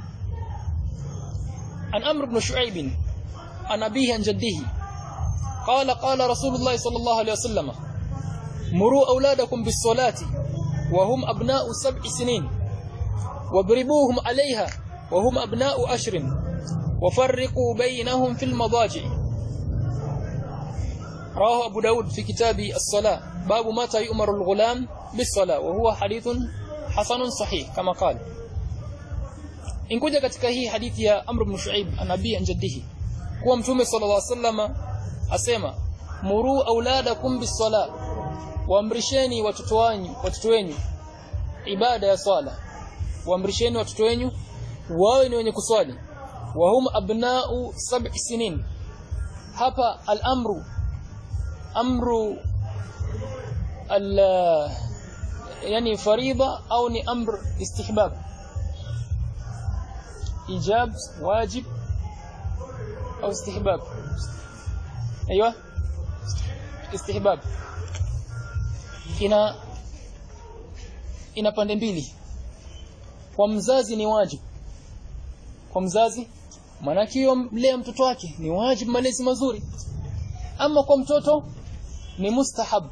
an Amr ibn Shu'aib an abihi an jaddihi qala Rasulullah sallallahu alaihi wasallam muru auladakum bis-salati wa hum abna'u 7 sinin wadribuhum 'alayha wa hum abna'u 10 وفرقوا بينهم في المضاجع. رواه أبو داود في كتاب الصلاة باب متى يؤمر الغلام بالصلاة وهو حديث حسن صحيح كما قال. Inkuja katika hii hadithi ya Amr ibn Shu'aib anabii an jaddihi kuwa mtume sallallahu alaihi wasallam asema muru auladakum bis-salah, waamrisheni watoto wenu ibada ya swala, waamrisheni watoto wenu wawe ni wenye kuswali. Wa hum abna'u 7 sinin, hapa al-amru yani farida au ni amr istihbab ijab wajib au istihbab ايوه istihbab ina pande mbili. Kwa mzazi ni wajibu, kwa mzazi maana hiyo mlea mtoto wake ni wajibu, malezi mazuri. Ama kwa mtoto ni mustahab,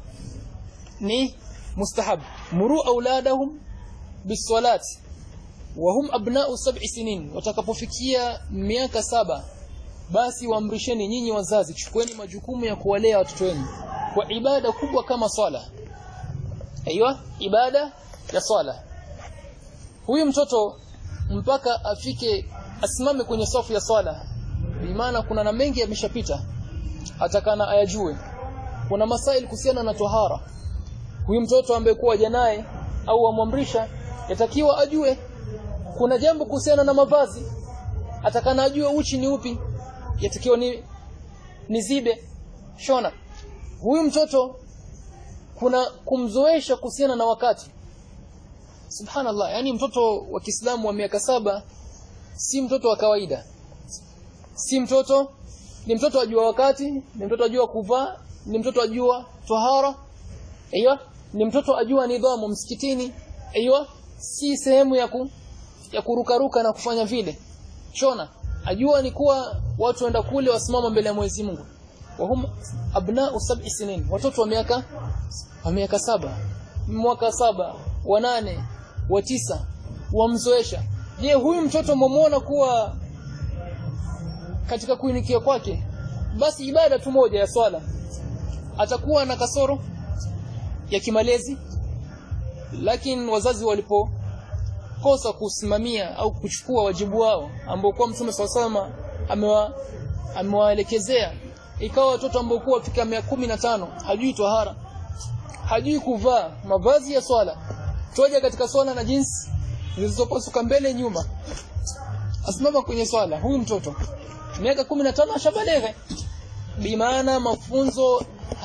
muru auladahum bisalati wa hum abna'u 7 sinin, watakapofikia miaka 7 basi waamrisheni nyinyi wazazi, chukueni majukumu ya kuwalea watoto wenu kwa ibada kubwa kama swala. Aiywa, ibada ya swala. Huyu mtoto mpaka afike asimame kwenye safu ya swala, maana kuna na mengi yameshapita, atakana ayajue. Kuna masaili kuhusiana na tohara. Huyu mtoto ambaye kuwa janaye au amwamrisha yatakiwa ajue. Kuna jambo kuhusiana na mavazi, atakana ajue uchi ni upi, yatakiwa ni zibe shona. Huyu mtoto kuna kumzoesha kuhusiana na wakati. Subhanallah, yani mtoto wa Kiislamu wa miaka 7 si mtoto wa kawaida. Si mtoto, ni mtoto ajua wakati, ni mtoto ajua kuvaa, ni mtoto ajua tahara. Aiyo, ni mtoto ajua nidhamu msikitini. Aiyo, si sehemu ya kurukaruka na kufanya vile. Shona, ajua ni kuwa watu waenda kule wasimama mbele ya Mwenyezi Mungu. Wahum abna'u 7 sinin, watoto wa miaka 7, mwaka 7, wa 8, wa 9 wamzoesha. Je, huyu mtoto mmuona kuwa katika kuinikia kwake basi ibada tu moja ya swala atakuwa na kasoro ya kimalezi? Lakini wazazi walipokosa kusimamia au kuchukua wajibu wao ambao kwa Mtume SAW amewaelekezea, ikawa watoto ambao kwa fika 15 hajui tahara, hajui kuvaa mavazi ya swala, toja katika swala na jinsi zilizopasuka mbele nyuma, asimama kwenye swala. Huyu mtoto miaka 15 ashabalegha, bimaana mafunzo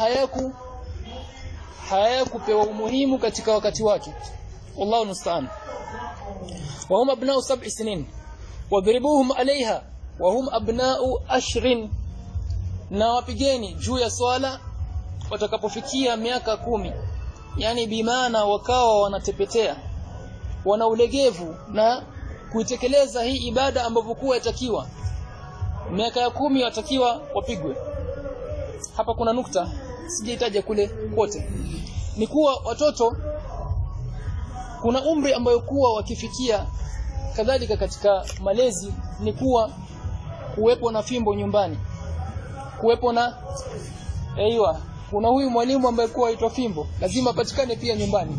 hayakupewa umuhimu katika wakati wake. Wallahu musta'an. Wa hum abna'u 7 sinin wadribuhum 'alayha wa hum abna'u 10, na wapigeni juu ya swala watakapofikia miaka 10. Yani bimaana wakawa wanatepetea, wana ulegevu na kuitekeleza hii ibada ambayo kwa yatakiwa miaka ya 10 watakiwa wapigwe. Hapa kuna nukta sijahitaji kule kote, ni kuwa watoto kuna umri ambayo kuwa wakifikia kadhalika katika malezi, ni kuwa kuwepo na fimbo nyumbani, kuwepo na aiywa. Kuna huyu mwalimu ambaye kuwa aitwa fimbo, lazima patikane pia nyumbani.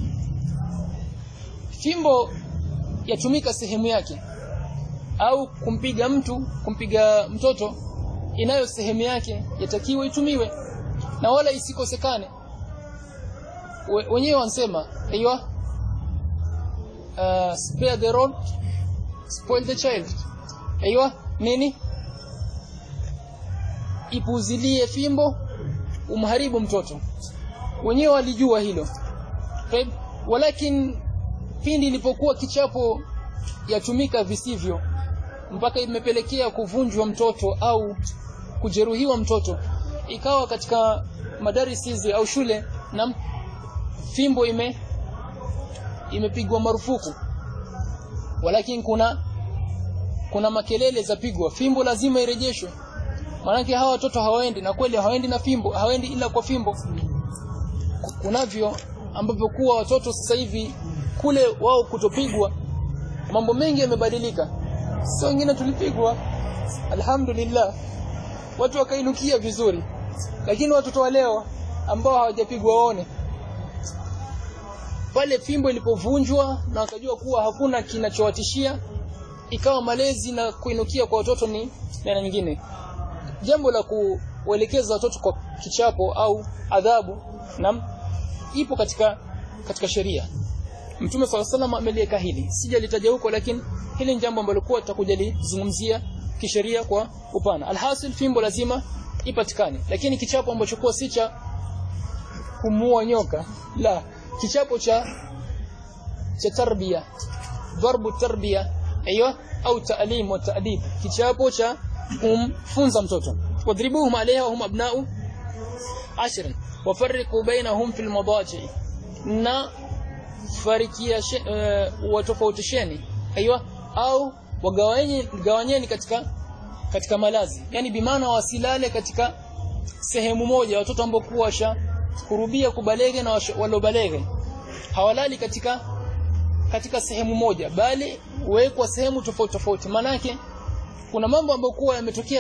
Fimbo yatumika sehemu yake, au kumpiga mtoto inayo sehemu yake yatakiwa itumiwe na wala isikosekane. Wenyewe wanasema aiywa, spare the rod, spoil the child. Aiywa, nini? Ipuzilie fimbo umharibu mtoto. Wenyewe walijua hilo. Walakin pindi ilipokuwa kichapo yatumika visivyo mpaka imepelekea kuvunjwa mtoto au kujeruhiwa mtoto, ikawa katika madarisi au shule na fimbo imepigwa marufuku. Walakin kuna makelele za pigwa, fimbo lazima irejeshwe. Maana hawa watoto hawaendi, na kweli hawaendi na fimbo, hawaendi ila kwa fimbo. Kunavyo ambavyo kuwa watoto sasa hivi kule wao kutopigwa, mambo mengi yamebadilika. Sio wengine tulipigwa alhamdulillah, watu wakainukia vizuri, lakini watoto wa leo ambao hawajapigwa waone pale fimbo ilipovunjwa na wakajua kuwa hakuna kinachowatishia, ikawa malezi na kuinukia kwa watoto ni neno nyingine. Jambo la kuelekeza watoto kwa kichapo au adhabu ipo katika sheria. Mtume SAW ameliweka hili, sijalitaja huko, lakini hili ni jambo ambalo kwa tutakujalizungumzia kisheria kwa upana. Alhasil, fimbo lazima ipatikane. Lakini kichapo ambacho kwa si cha kumuua nyoka, la, kichapo cha tarbia, darbu tarbia, aiyo, au ta'lim wa ta'dib, kichapo cha kumfunza mtoto. Wadribuhum alayha wa hum abna'u 10 wafarriqu bainahum fil madaji, na farikia watofautisheni, aiyo, au wagawanyeni katika malazi, yani bimaana wasilale katika sehemu moja. Watoto ambao kuwasha kurubia kubalege na walobalege hawalali katika sehemu moja, bali wekwa sehemu tofauti tofauti. Maana yake kuna mambo ambayo kuwa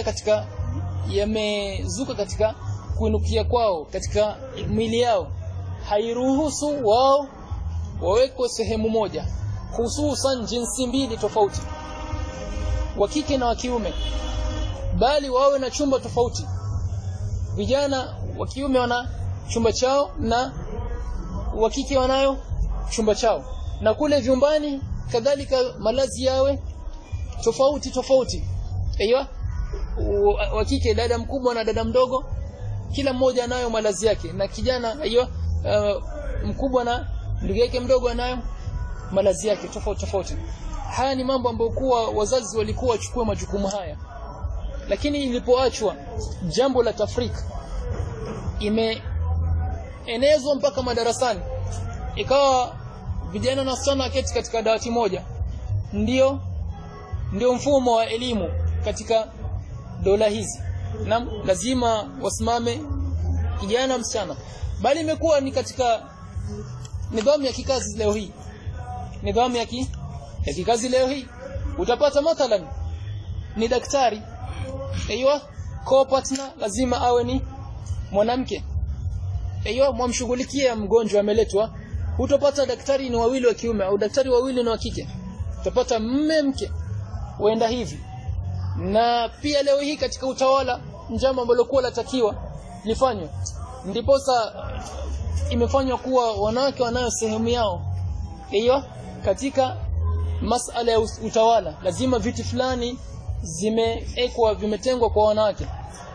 yamezuka katika kuinukia kwao katika mwili yao, hairuhusu wao wawekwe sehemu moja, hususan jinsi mbili tofauti, wa kike na wa kiume, bali wawe na chumba tofauti. Vijana wa kiume wana chumba chao na wa kike wanayo chumba chao, na kule vyumbani kadhalika malazi yawe tofauti tofauti. Aiyo, wa kike dada mkubwa na dada mdogo, kila mmoja anayo malazi yake, na kijana aiyo mkubwa na ndugu yake mdogo anayo malazi yake tofauti tofauti. Haya ni mambo ambayo kuwa wazazi walikuwa wachukue majukumu haya, lakini ilipoachwa jambo la tafrika imeenezwa mpaka madarasani, ikawa vijana na wasichana keti katika dawati moja. Ndio mfumo wa elimu katika dola hizi, na lazima wasimame kijana msichana, bali imekuwa ni katika nidhamu ya kikazi leo hii. Nidhamu ya kikazi leo hii utapata mathalan ni daktari, aiyo, co-partner lazima awe ni mwanamke, aiyo, mwamshughulikia mgonjwa ameletwa, utapata daktari ni wawili wa kiume au daktari wawili ni wa kike, utapata mke waenda hivi. Na pia leo hii katika utawala njama ambalo kwa latakiwa lifanywe, ndiposa imefanywa kuwa wanawake wanayo sehemu yao, aiyo, katika masala ya utawala. Lazima viti fulani vimetengwa kwa wanawake.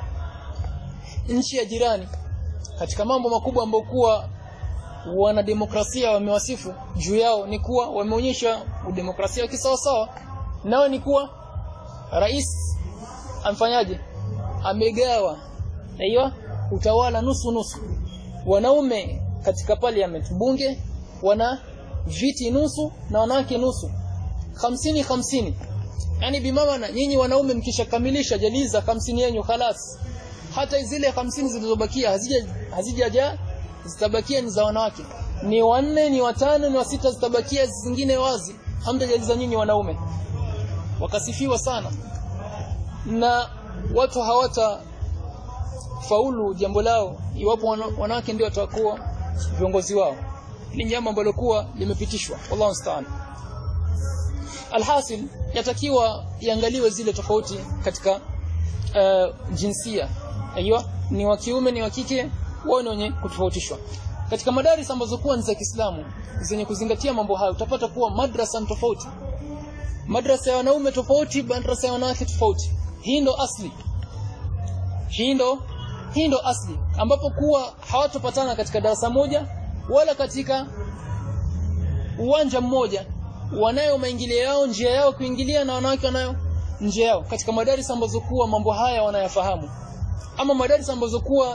Nchi ya jirani katika mambo makubwa ambayo kuwa wana demokrasia wamewasifu juu yao ni kuwa wameonyesha udemokrasia kisawa sawa, nao ni kuwa rais amfanyaje, amegawa aiyo utawala nusu nusu. Wanaume katika parliament bunge wana viti nusu na wanawake nusu, 50-50. Yani bimaana nyinyi wanaume mkishakamilisha jaliza 50 yenu khalas, hata zile 50 zilizobakia hazijaja zitabakia ni za wanawake, ni 4 ni 5 ni 6 zitabakia, zingine wazi hamtajaliza nyinyi wanaume. Wakasifiwa sana, na watu hawata faulu jambo lao iwapo wanawake ndio watakuwa viongozi wao. Ni jambo ambalo kuwa limepitishwa, wallahu musta'an. Alhasil yatakiwa iangaliwe zile tofauti katika jinsia, aiyo, ni wa kiume ni wa kike, wao ni wenye kutofautishwa. Katika madaris ambazo kuwa ni za Kiislamu zenye kuzingatia mambo hayo, utapata kuwa madrasa tofauti, madrasa ya wanaume tofauti, madrasa ya wanawake tofauti. Hii ndo asli ambapo kuwa hawatopatana katika darasa moja wala katika uwanja mmoja. Wanayo maingilio yao, njia yao kuingilia, na wanawake wanayo njia yao katika madarasa ambazo kuwa mambo haya wanayafahamu. Ama madarasa ambazo kuwa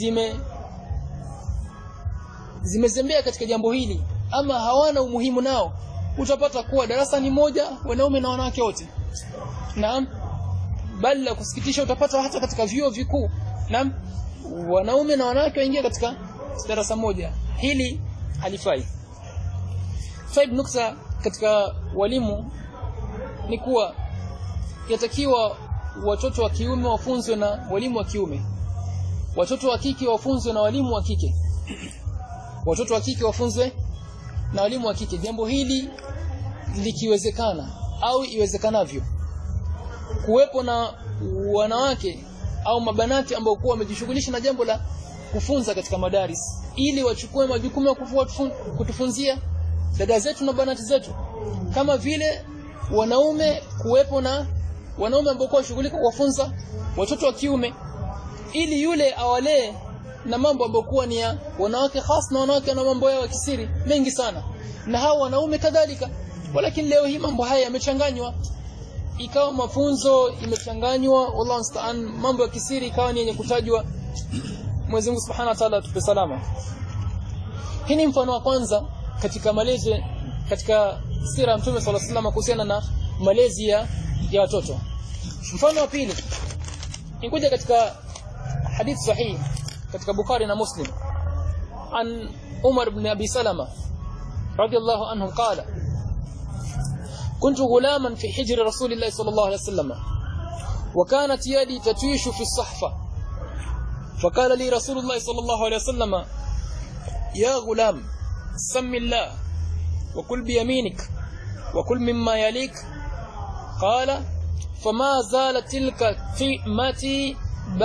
zimezembea katika jambo hili ama hawana umuhimu nao, utapata kuwa darasa ni moja, wanaume na wanawake wote. Naam, bali la kusikitisha utapata hata katika vyuo vikuu, naam, wanaume na wanawake waingia katika darasa moja. Hili halifai. Faib nukta katika walimu ni kuwa yatakiwa watoto wa kiume wafunzwe na walimu wa kiume, watoto wa kike wafunzwe na walimu wa kike, watoto wa kike wafunzwe na walimu wa kike. Jambo hili likiwezekana au iwezekanavyo, kuwepo na wanawake au mabanati ambao kwa wamejishughulisha na jambo la kufunza katika madaris, ili wachukue majukumu ya kutufunzia dada zetu na banati zetu. Kama vile wanaume kuwepo na wanaume ambao kwa shughulika kuwafunza watoto wa kiume, ili yule awalee na mambo ambayo kuwa ni ya wanawake, hasa na wanawake na mambo yao ya kisiri mengi sana, na hao wanaume kadhalika. Lakini leo hii mambo haya yamechanganywa, ikawa mafunzo imechanganywa, wallahu musta'an, mambo ya kisiri ikawa ni yenye kutajwa. Mwenyezi Mungu Subhanahu wa Ta'ala atupe salama. Hii ni mfano wa kwanza katika malezi, katika sira ya Mtume sallallahu alaihi wasallam kuhusiana na malezi ya watoto. Mfano wa pili inkuja katika hadith sahih katika Bukhari na Muslim an Umar ibn Abi Salama radiyallahu anhu qala كنت غلاما في حجر رسول الله صلى الله عليه وسلم وكانت يدي تتويش في الصحفة فقال لي رسول الله صلى الله عليه وسلم يا غلام سم الله وكل بيمينك وكل مما يليك قال فما زالت تلك فئمتي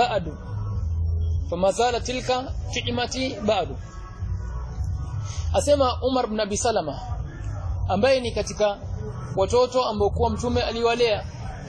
بعد asema Umar ibn Abi Salama ambaye ni katika watoto ambao kwa mtume aliwalea,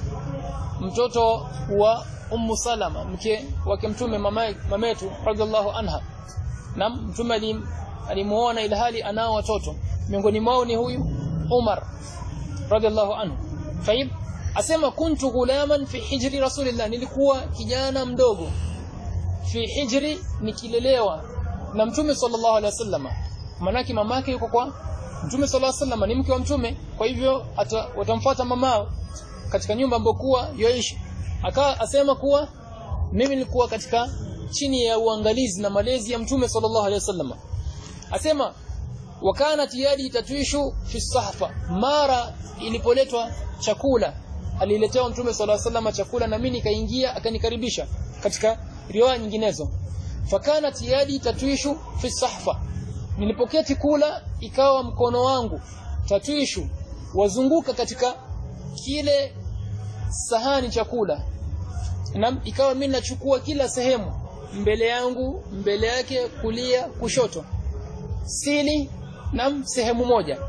mtoto wa Ummu Salama mke wake mtume mametu radhiallahu anha, na mtume alimuona ila hali anao watoto, miongoni mwao ni huyu Umar radhiallahu anhu. Faib asema kuntu gulaman fi hijri rasulillah, nilikuwa kijana mdogo, fi hijri nikilelewa na mtume sallallahu alaihi wasallam. Manaki mamake yuko kwa mtume sallallahu alaihi wasallam, ni mke wa mtume, kwa hivyo watamfuata mamao katika nyumba ambokuwa yoishi. Asema kuwa mimi nilikuwa katika chini ya uangalizi na malezi ya mtume sallallahu alaihi wasallam. Asema wakanat yadi tatwishu fi sahfa, mara ilipoletwa chakula aliletewa mtume sallallahu alaihi wasallam chakula na mimi nikaingia akanikaribisha, katika riwaya nyinginezo fakanat yadi tatwishu fi sahfa, nilipokea chakula ikawa mkono wangu tatwishu wazunguka katika kile sahani chakula, na ikawa mimi nachukua kila sehemu, mbele yangu, mbele yake, kulia, kushoto, sili na sehemu moja.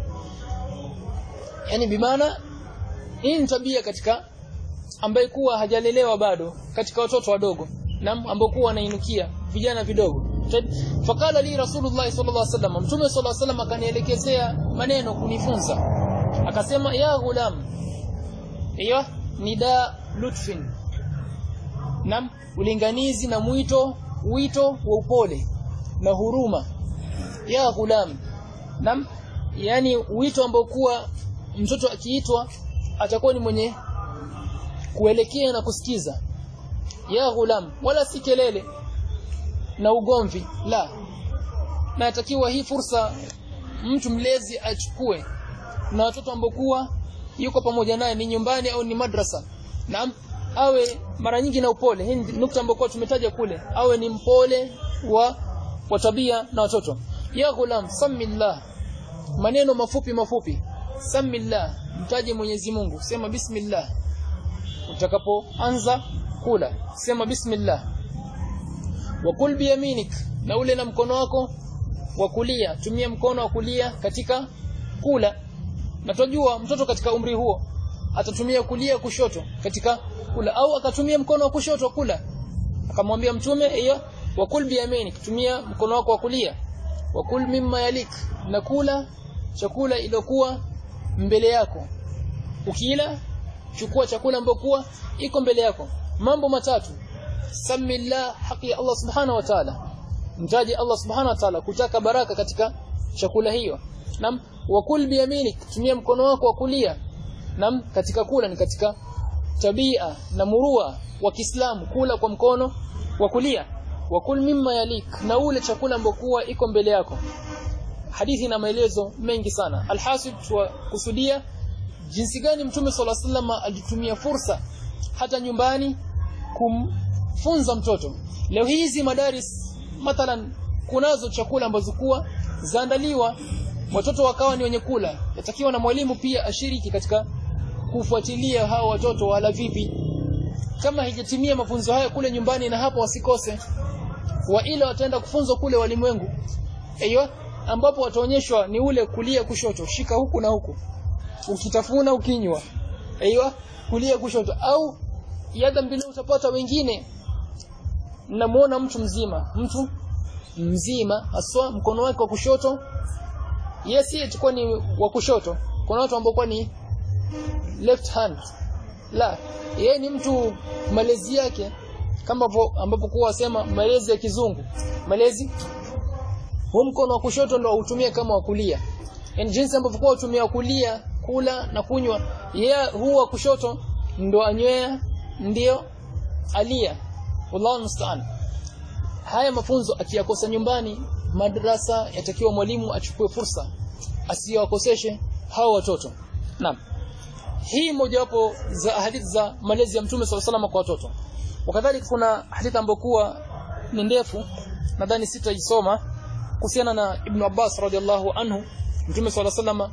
Yani bimaana hii ni tabia katika ambaye kuwa hajalelewa bado, katika watoto wadogo na ambao kuwa wanainukia vijana vidogo. Fakala li Rasulullah sallallahu alaihi wasallam, mtume sallallahu alaihi wasallam akanielekezea maneno kunifunza, akasema ya ghulam, hiyo nida lutfin, na ulinganizi na wito wa upole na huruma. Ya ghulam, nam yani wito ambao kuwa mtoto akiitwa atakuwa ni mwenye kuelekea na kusikiza. Ya ghulam, wala si kelele na ugomvi, la. Na atakiwa hii fursa mtu mlezi achukue na watoto ambao kuwa yuko pamoja naye, ni nyumbani au ni madrasa, na awe mara nyingi na upole. Hii nukta ambayo tumetaja kule, awe ni mpole wa tabia na watoto. Ya ghulam samillah, maneno mafupi, samillah, mtaje Mwenyezi Mungu, sema bismillah. Utakapoanza kula sema bismillah. Wa kul bi yaminik, na ule na mkono wako wa kulia, tumia mkono wa kulia katika kula. Na tunajua mtoto katika umri huo atatumia kulia kushoto katika kula, au akatumia mkono wa kushoto kula. Akamwambia mtume hiyo, wa kul bi yaminik, tumia mkono wako wa kulia. Wa kul mimma yalik, na kula chakula iliyokuwa mbele yako. Ukila chukua chakula ambacho iko mbele yako. Mambo matatu: samillah, haki Allah subhanahu wa ta'ala, mtaji Allah subhanahu wa ta'ala, kutaka baraka katika chakula hiyo. Na wakul bi yaminik, tumia mkono wako wa kulia. Na katika kula ni katika tabia na murua wa Kiislamu, kula kwa mkono wa kulia. Wakul mimma yalik, na ule chakula ambacho iko mbele yako. Hadithi na maelezo mengi sana. Alhasil kusudia jinsi gani Mtume sallallahu alaihi wasallam alitumia fursa hata nyumbani kumfunza mtoto. Leo hizi madaris mathalan kunazo chakula ambazo kuwa zaandaliwa, watoto wakawa ni wenye kula. Yatakiwa na mwalimu pia ashiriki katika kufuatilia hao watoto wala vipi. Kama hijatimia mafunzo haya kule nyumbani, na hapo wasikose, wa ila wataenda kufunzwa kule walimwengu, aiyo, ambapo wataonyeshwa ni ule kulia kushoto, shika huku na huku, ukitafuna ukinywa, aiyo, kulia kushoto. Au yada mbili utapata wengine namuona mtu mzima aswa mkono wake wa kushoto itakuwa ni wa kushoto. Kuna watu ambao kwa ni left hand. La, yeye ni mtu malezi yake kama ambapo kwa wasema malezi ya kizungu. Malezi huo mkono wa kushoto ndio utumie kama wa kulia. Yaani jinsi ambavyo kwa utumia kulia kula na kunywa, yeye huwa kushoto ndio anywea, ndio alia. Wallahu musta'an. Haya mafunzo akiyakosa nyumbani, madrasa yatakiwa mwalimu achukue fursa asiyowakoseshe hao watoto. Naam. Hii mojawapo za hadithi za malezi ya Mtume SAW kwa watoto. Wakadhalika kuna hadithi ambayo ni ndefu, nadhani sitaisoma, kuhusiana na Ibn Abbas radhiallahu anhu. Mtume SAW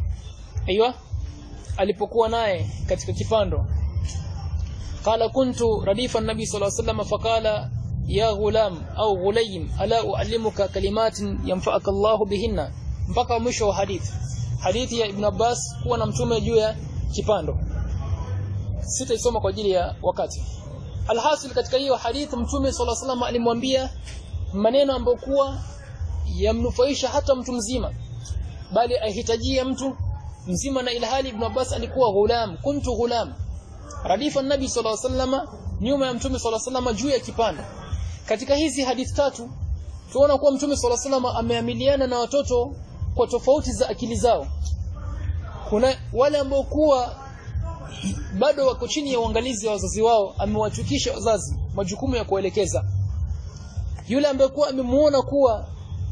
alipokuwa naye katika kipando, qala kuntu radifa an-nabi sallallahu alayhi wasallam faqala ya ghulam au ghulaym ala uallimuka kalimatin yanfa'uka Allahu bihinna, mpaka mwisho wa hadithi ya Ibn Abbas kuwa na mtume juu ya kipando. Sitaisoma kwa ajili ya wakati. Alhasil, katika hiyo hadithi Mtume sallallahu alayhi wasallam alimwambia maneno ambayo kuwa yamnufaisha hata mtu mzima, bali ahitajia mtu mzima, na ilhali Ibn Abbas alikuwa ghulam, kuntu ghulam radifa an-nabi sallallahu alayhi wasallam, nyuma ya Mtume sallallahu alayhi wasallam juu ya kipando. Katika hizi hadithi tatu tuona kuwa Mtume sallallahu alayhi wasallam ameamiliana na watoto kwa tofauti za akili zao. Kuna wale ambao kuwa bado wako chini ya uangalizi wa wazazi wao, amewachukisha wazazi majukumu ya kuelekeza. Yule ambaye kuwa amemuona kuwa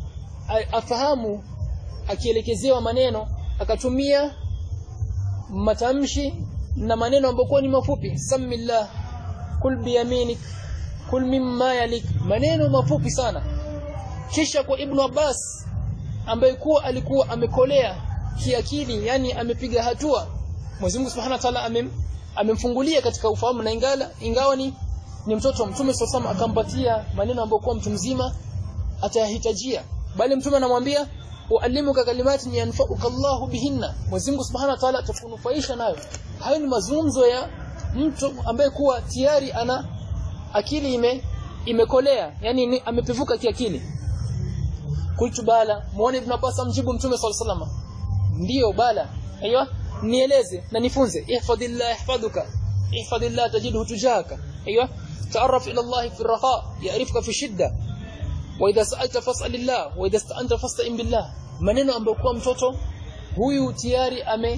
afahamu akielekezewa maneno akatumia matamshi na maneno ambayo kuwa ni mafupi, samillah, kul biyaminik, kul mimma yalik, maneno mafupi sana. Kisha kwa Ibn Abbas ambaye kuwa alikuwa amekolea kiakili, yani amepiga hatua, Mwenyezi Mungu Subhanahu wa Ta'ala amemfungulia katika ufahamu, na ingawa ni mtoto, Mtume SAW akampatia maneno ambayo kwa mtu mzima atayahitajia, bali Mtume anamwambia uallimuka kalimatin yanfa'uka Allahu bihinna, Mwenyezi Mungu Subhanahu wa Ta'ala atakunufaisha nayo. Hayo ni mazungumzo ya mtu ambaye kuwa tayari ana akili imekolea, yani amepevuka kiakili. Kultu bala, muone Ibn Abbas amjibu Mtume sallallahu alayhi wasallam, ndio bala, nieleze na nifunze. Ihfadillah yahfaduka, ihfadillah tajidhu tujahaka, ta'arraf ila Allah fi ar-raha ya'rifka fi shidda, wa idha sa'alta fas'alillah wa idha ista'anta fasta'in billah. Maneno ambayo kwa mtoto huyu tayari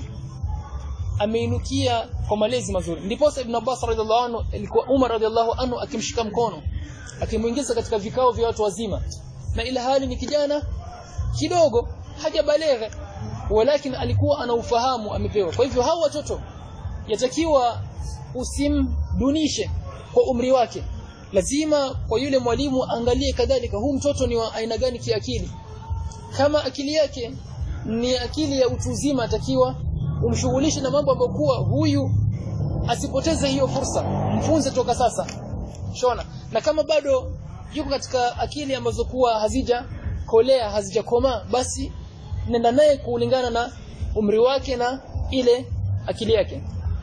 ameinukia kwa malezi mazuri. Ndipo Ibn Abbas radhiallahu anhu, alikuwa Umar radhiallahu anhu akimshika mkono akimuingiza katika vikao vya watu wazima, na ila hali ni kijana kidogo hajabalegha, lakini alikuwa ana ufahamu amepewa. Kwa hivyo hao watoto yatakiwa usimdunishe kwa umri wake. Lazima kwa yule mwalimu angalie kadhalika huu mtoto ni wa aina gani kiakili. Kama akili yake ni akili ya utu uzima, atakiwa umshughulishe na mambo ambayo kuwa huyu asipoteze hiyo fursa, mfunze toka sasa. Shona. Na kama bado yuko katika akili ambazo kuwa hazijakolea, hazijakoma, basi nenda naye kulingana na umri wake na ile akili yake.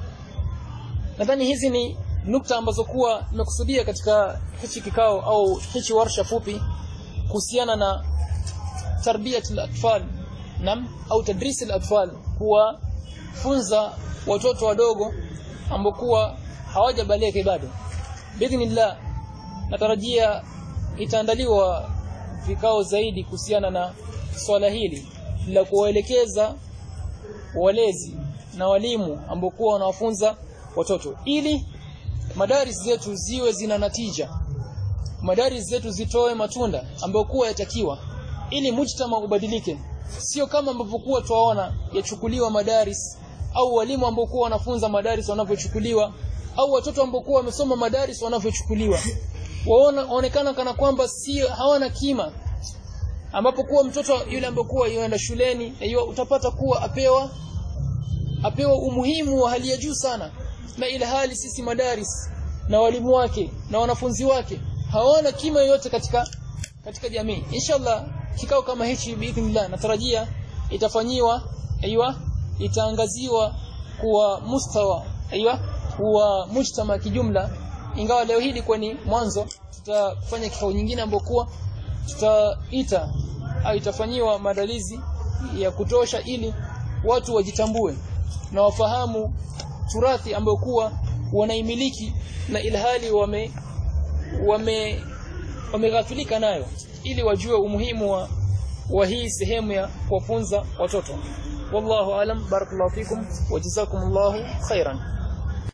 Nadhani hizi ni nukta ambazo kuwa nimekusudia katika hichi kikao au hichi warsha fupi kuhusiana na tarbiyatul atfal, au tadrisil atfal, kuwa funza watoto wadogo ambao kuwa hawajabaleka bado. Biidhnillah natarajia itaandaliwa vikao zaidi kuhusiana na swala hili la kuwaelekeza walezi na walimu ambao kuwa wanawafunza watoto, ili madaris zetu ziwe zina natija, madaris zetu zitoe matunda ambayo kuwa yatakiwa, ili mujtama ubadilike. Sio kama ambavyo kuwa tuwaona yachukuliwa madaris, au walimu ambao kuwa wanafunza madaris wanavyochukuliwa, au watoto ambao kuwa wamesoma madaris wanavyochukuliwa. Waonekana kana kwamba hawana kima, ambapo kuwa mtoto yule ambaye kuwa yuenda shuleni utapata kuwa apewa umuhimu wa hali ya juu sana, na ila hali sisi madaris na walimu wake na wanafunzi wake hawana kima yoyote katika jamii. Inshallah kikao kama hichi biidhnillah natarajia itafanyiwa itaangaziwa kuwa mustawa wa mujtama kijumla, ingawa leo hili kwa ni mwanzo tutafanya kikao nyingine ambapo tutaita au itafanyiwa maandalizi ya kutosha ili watu wajitambue na wafahamu turathi ambayo wanaimiliki na ilhali wameghafilika nayo, ili wajue umuhimu wa hii sehemu ya kuwafunza watoto. Wallahu alam, barakallahu fikum wa jazakumullahu khairan.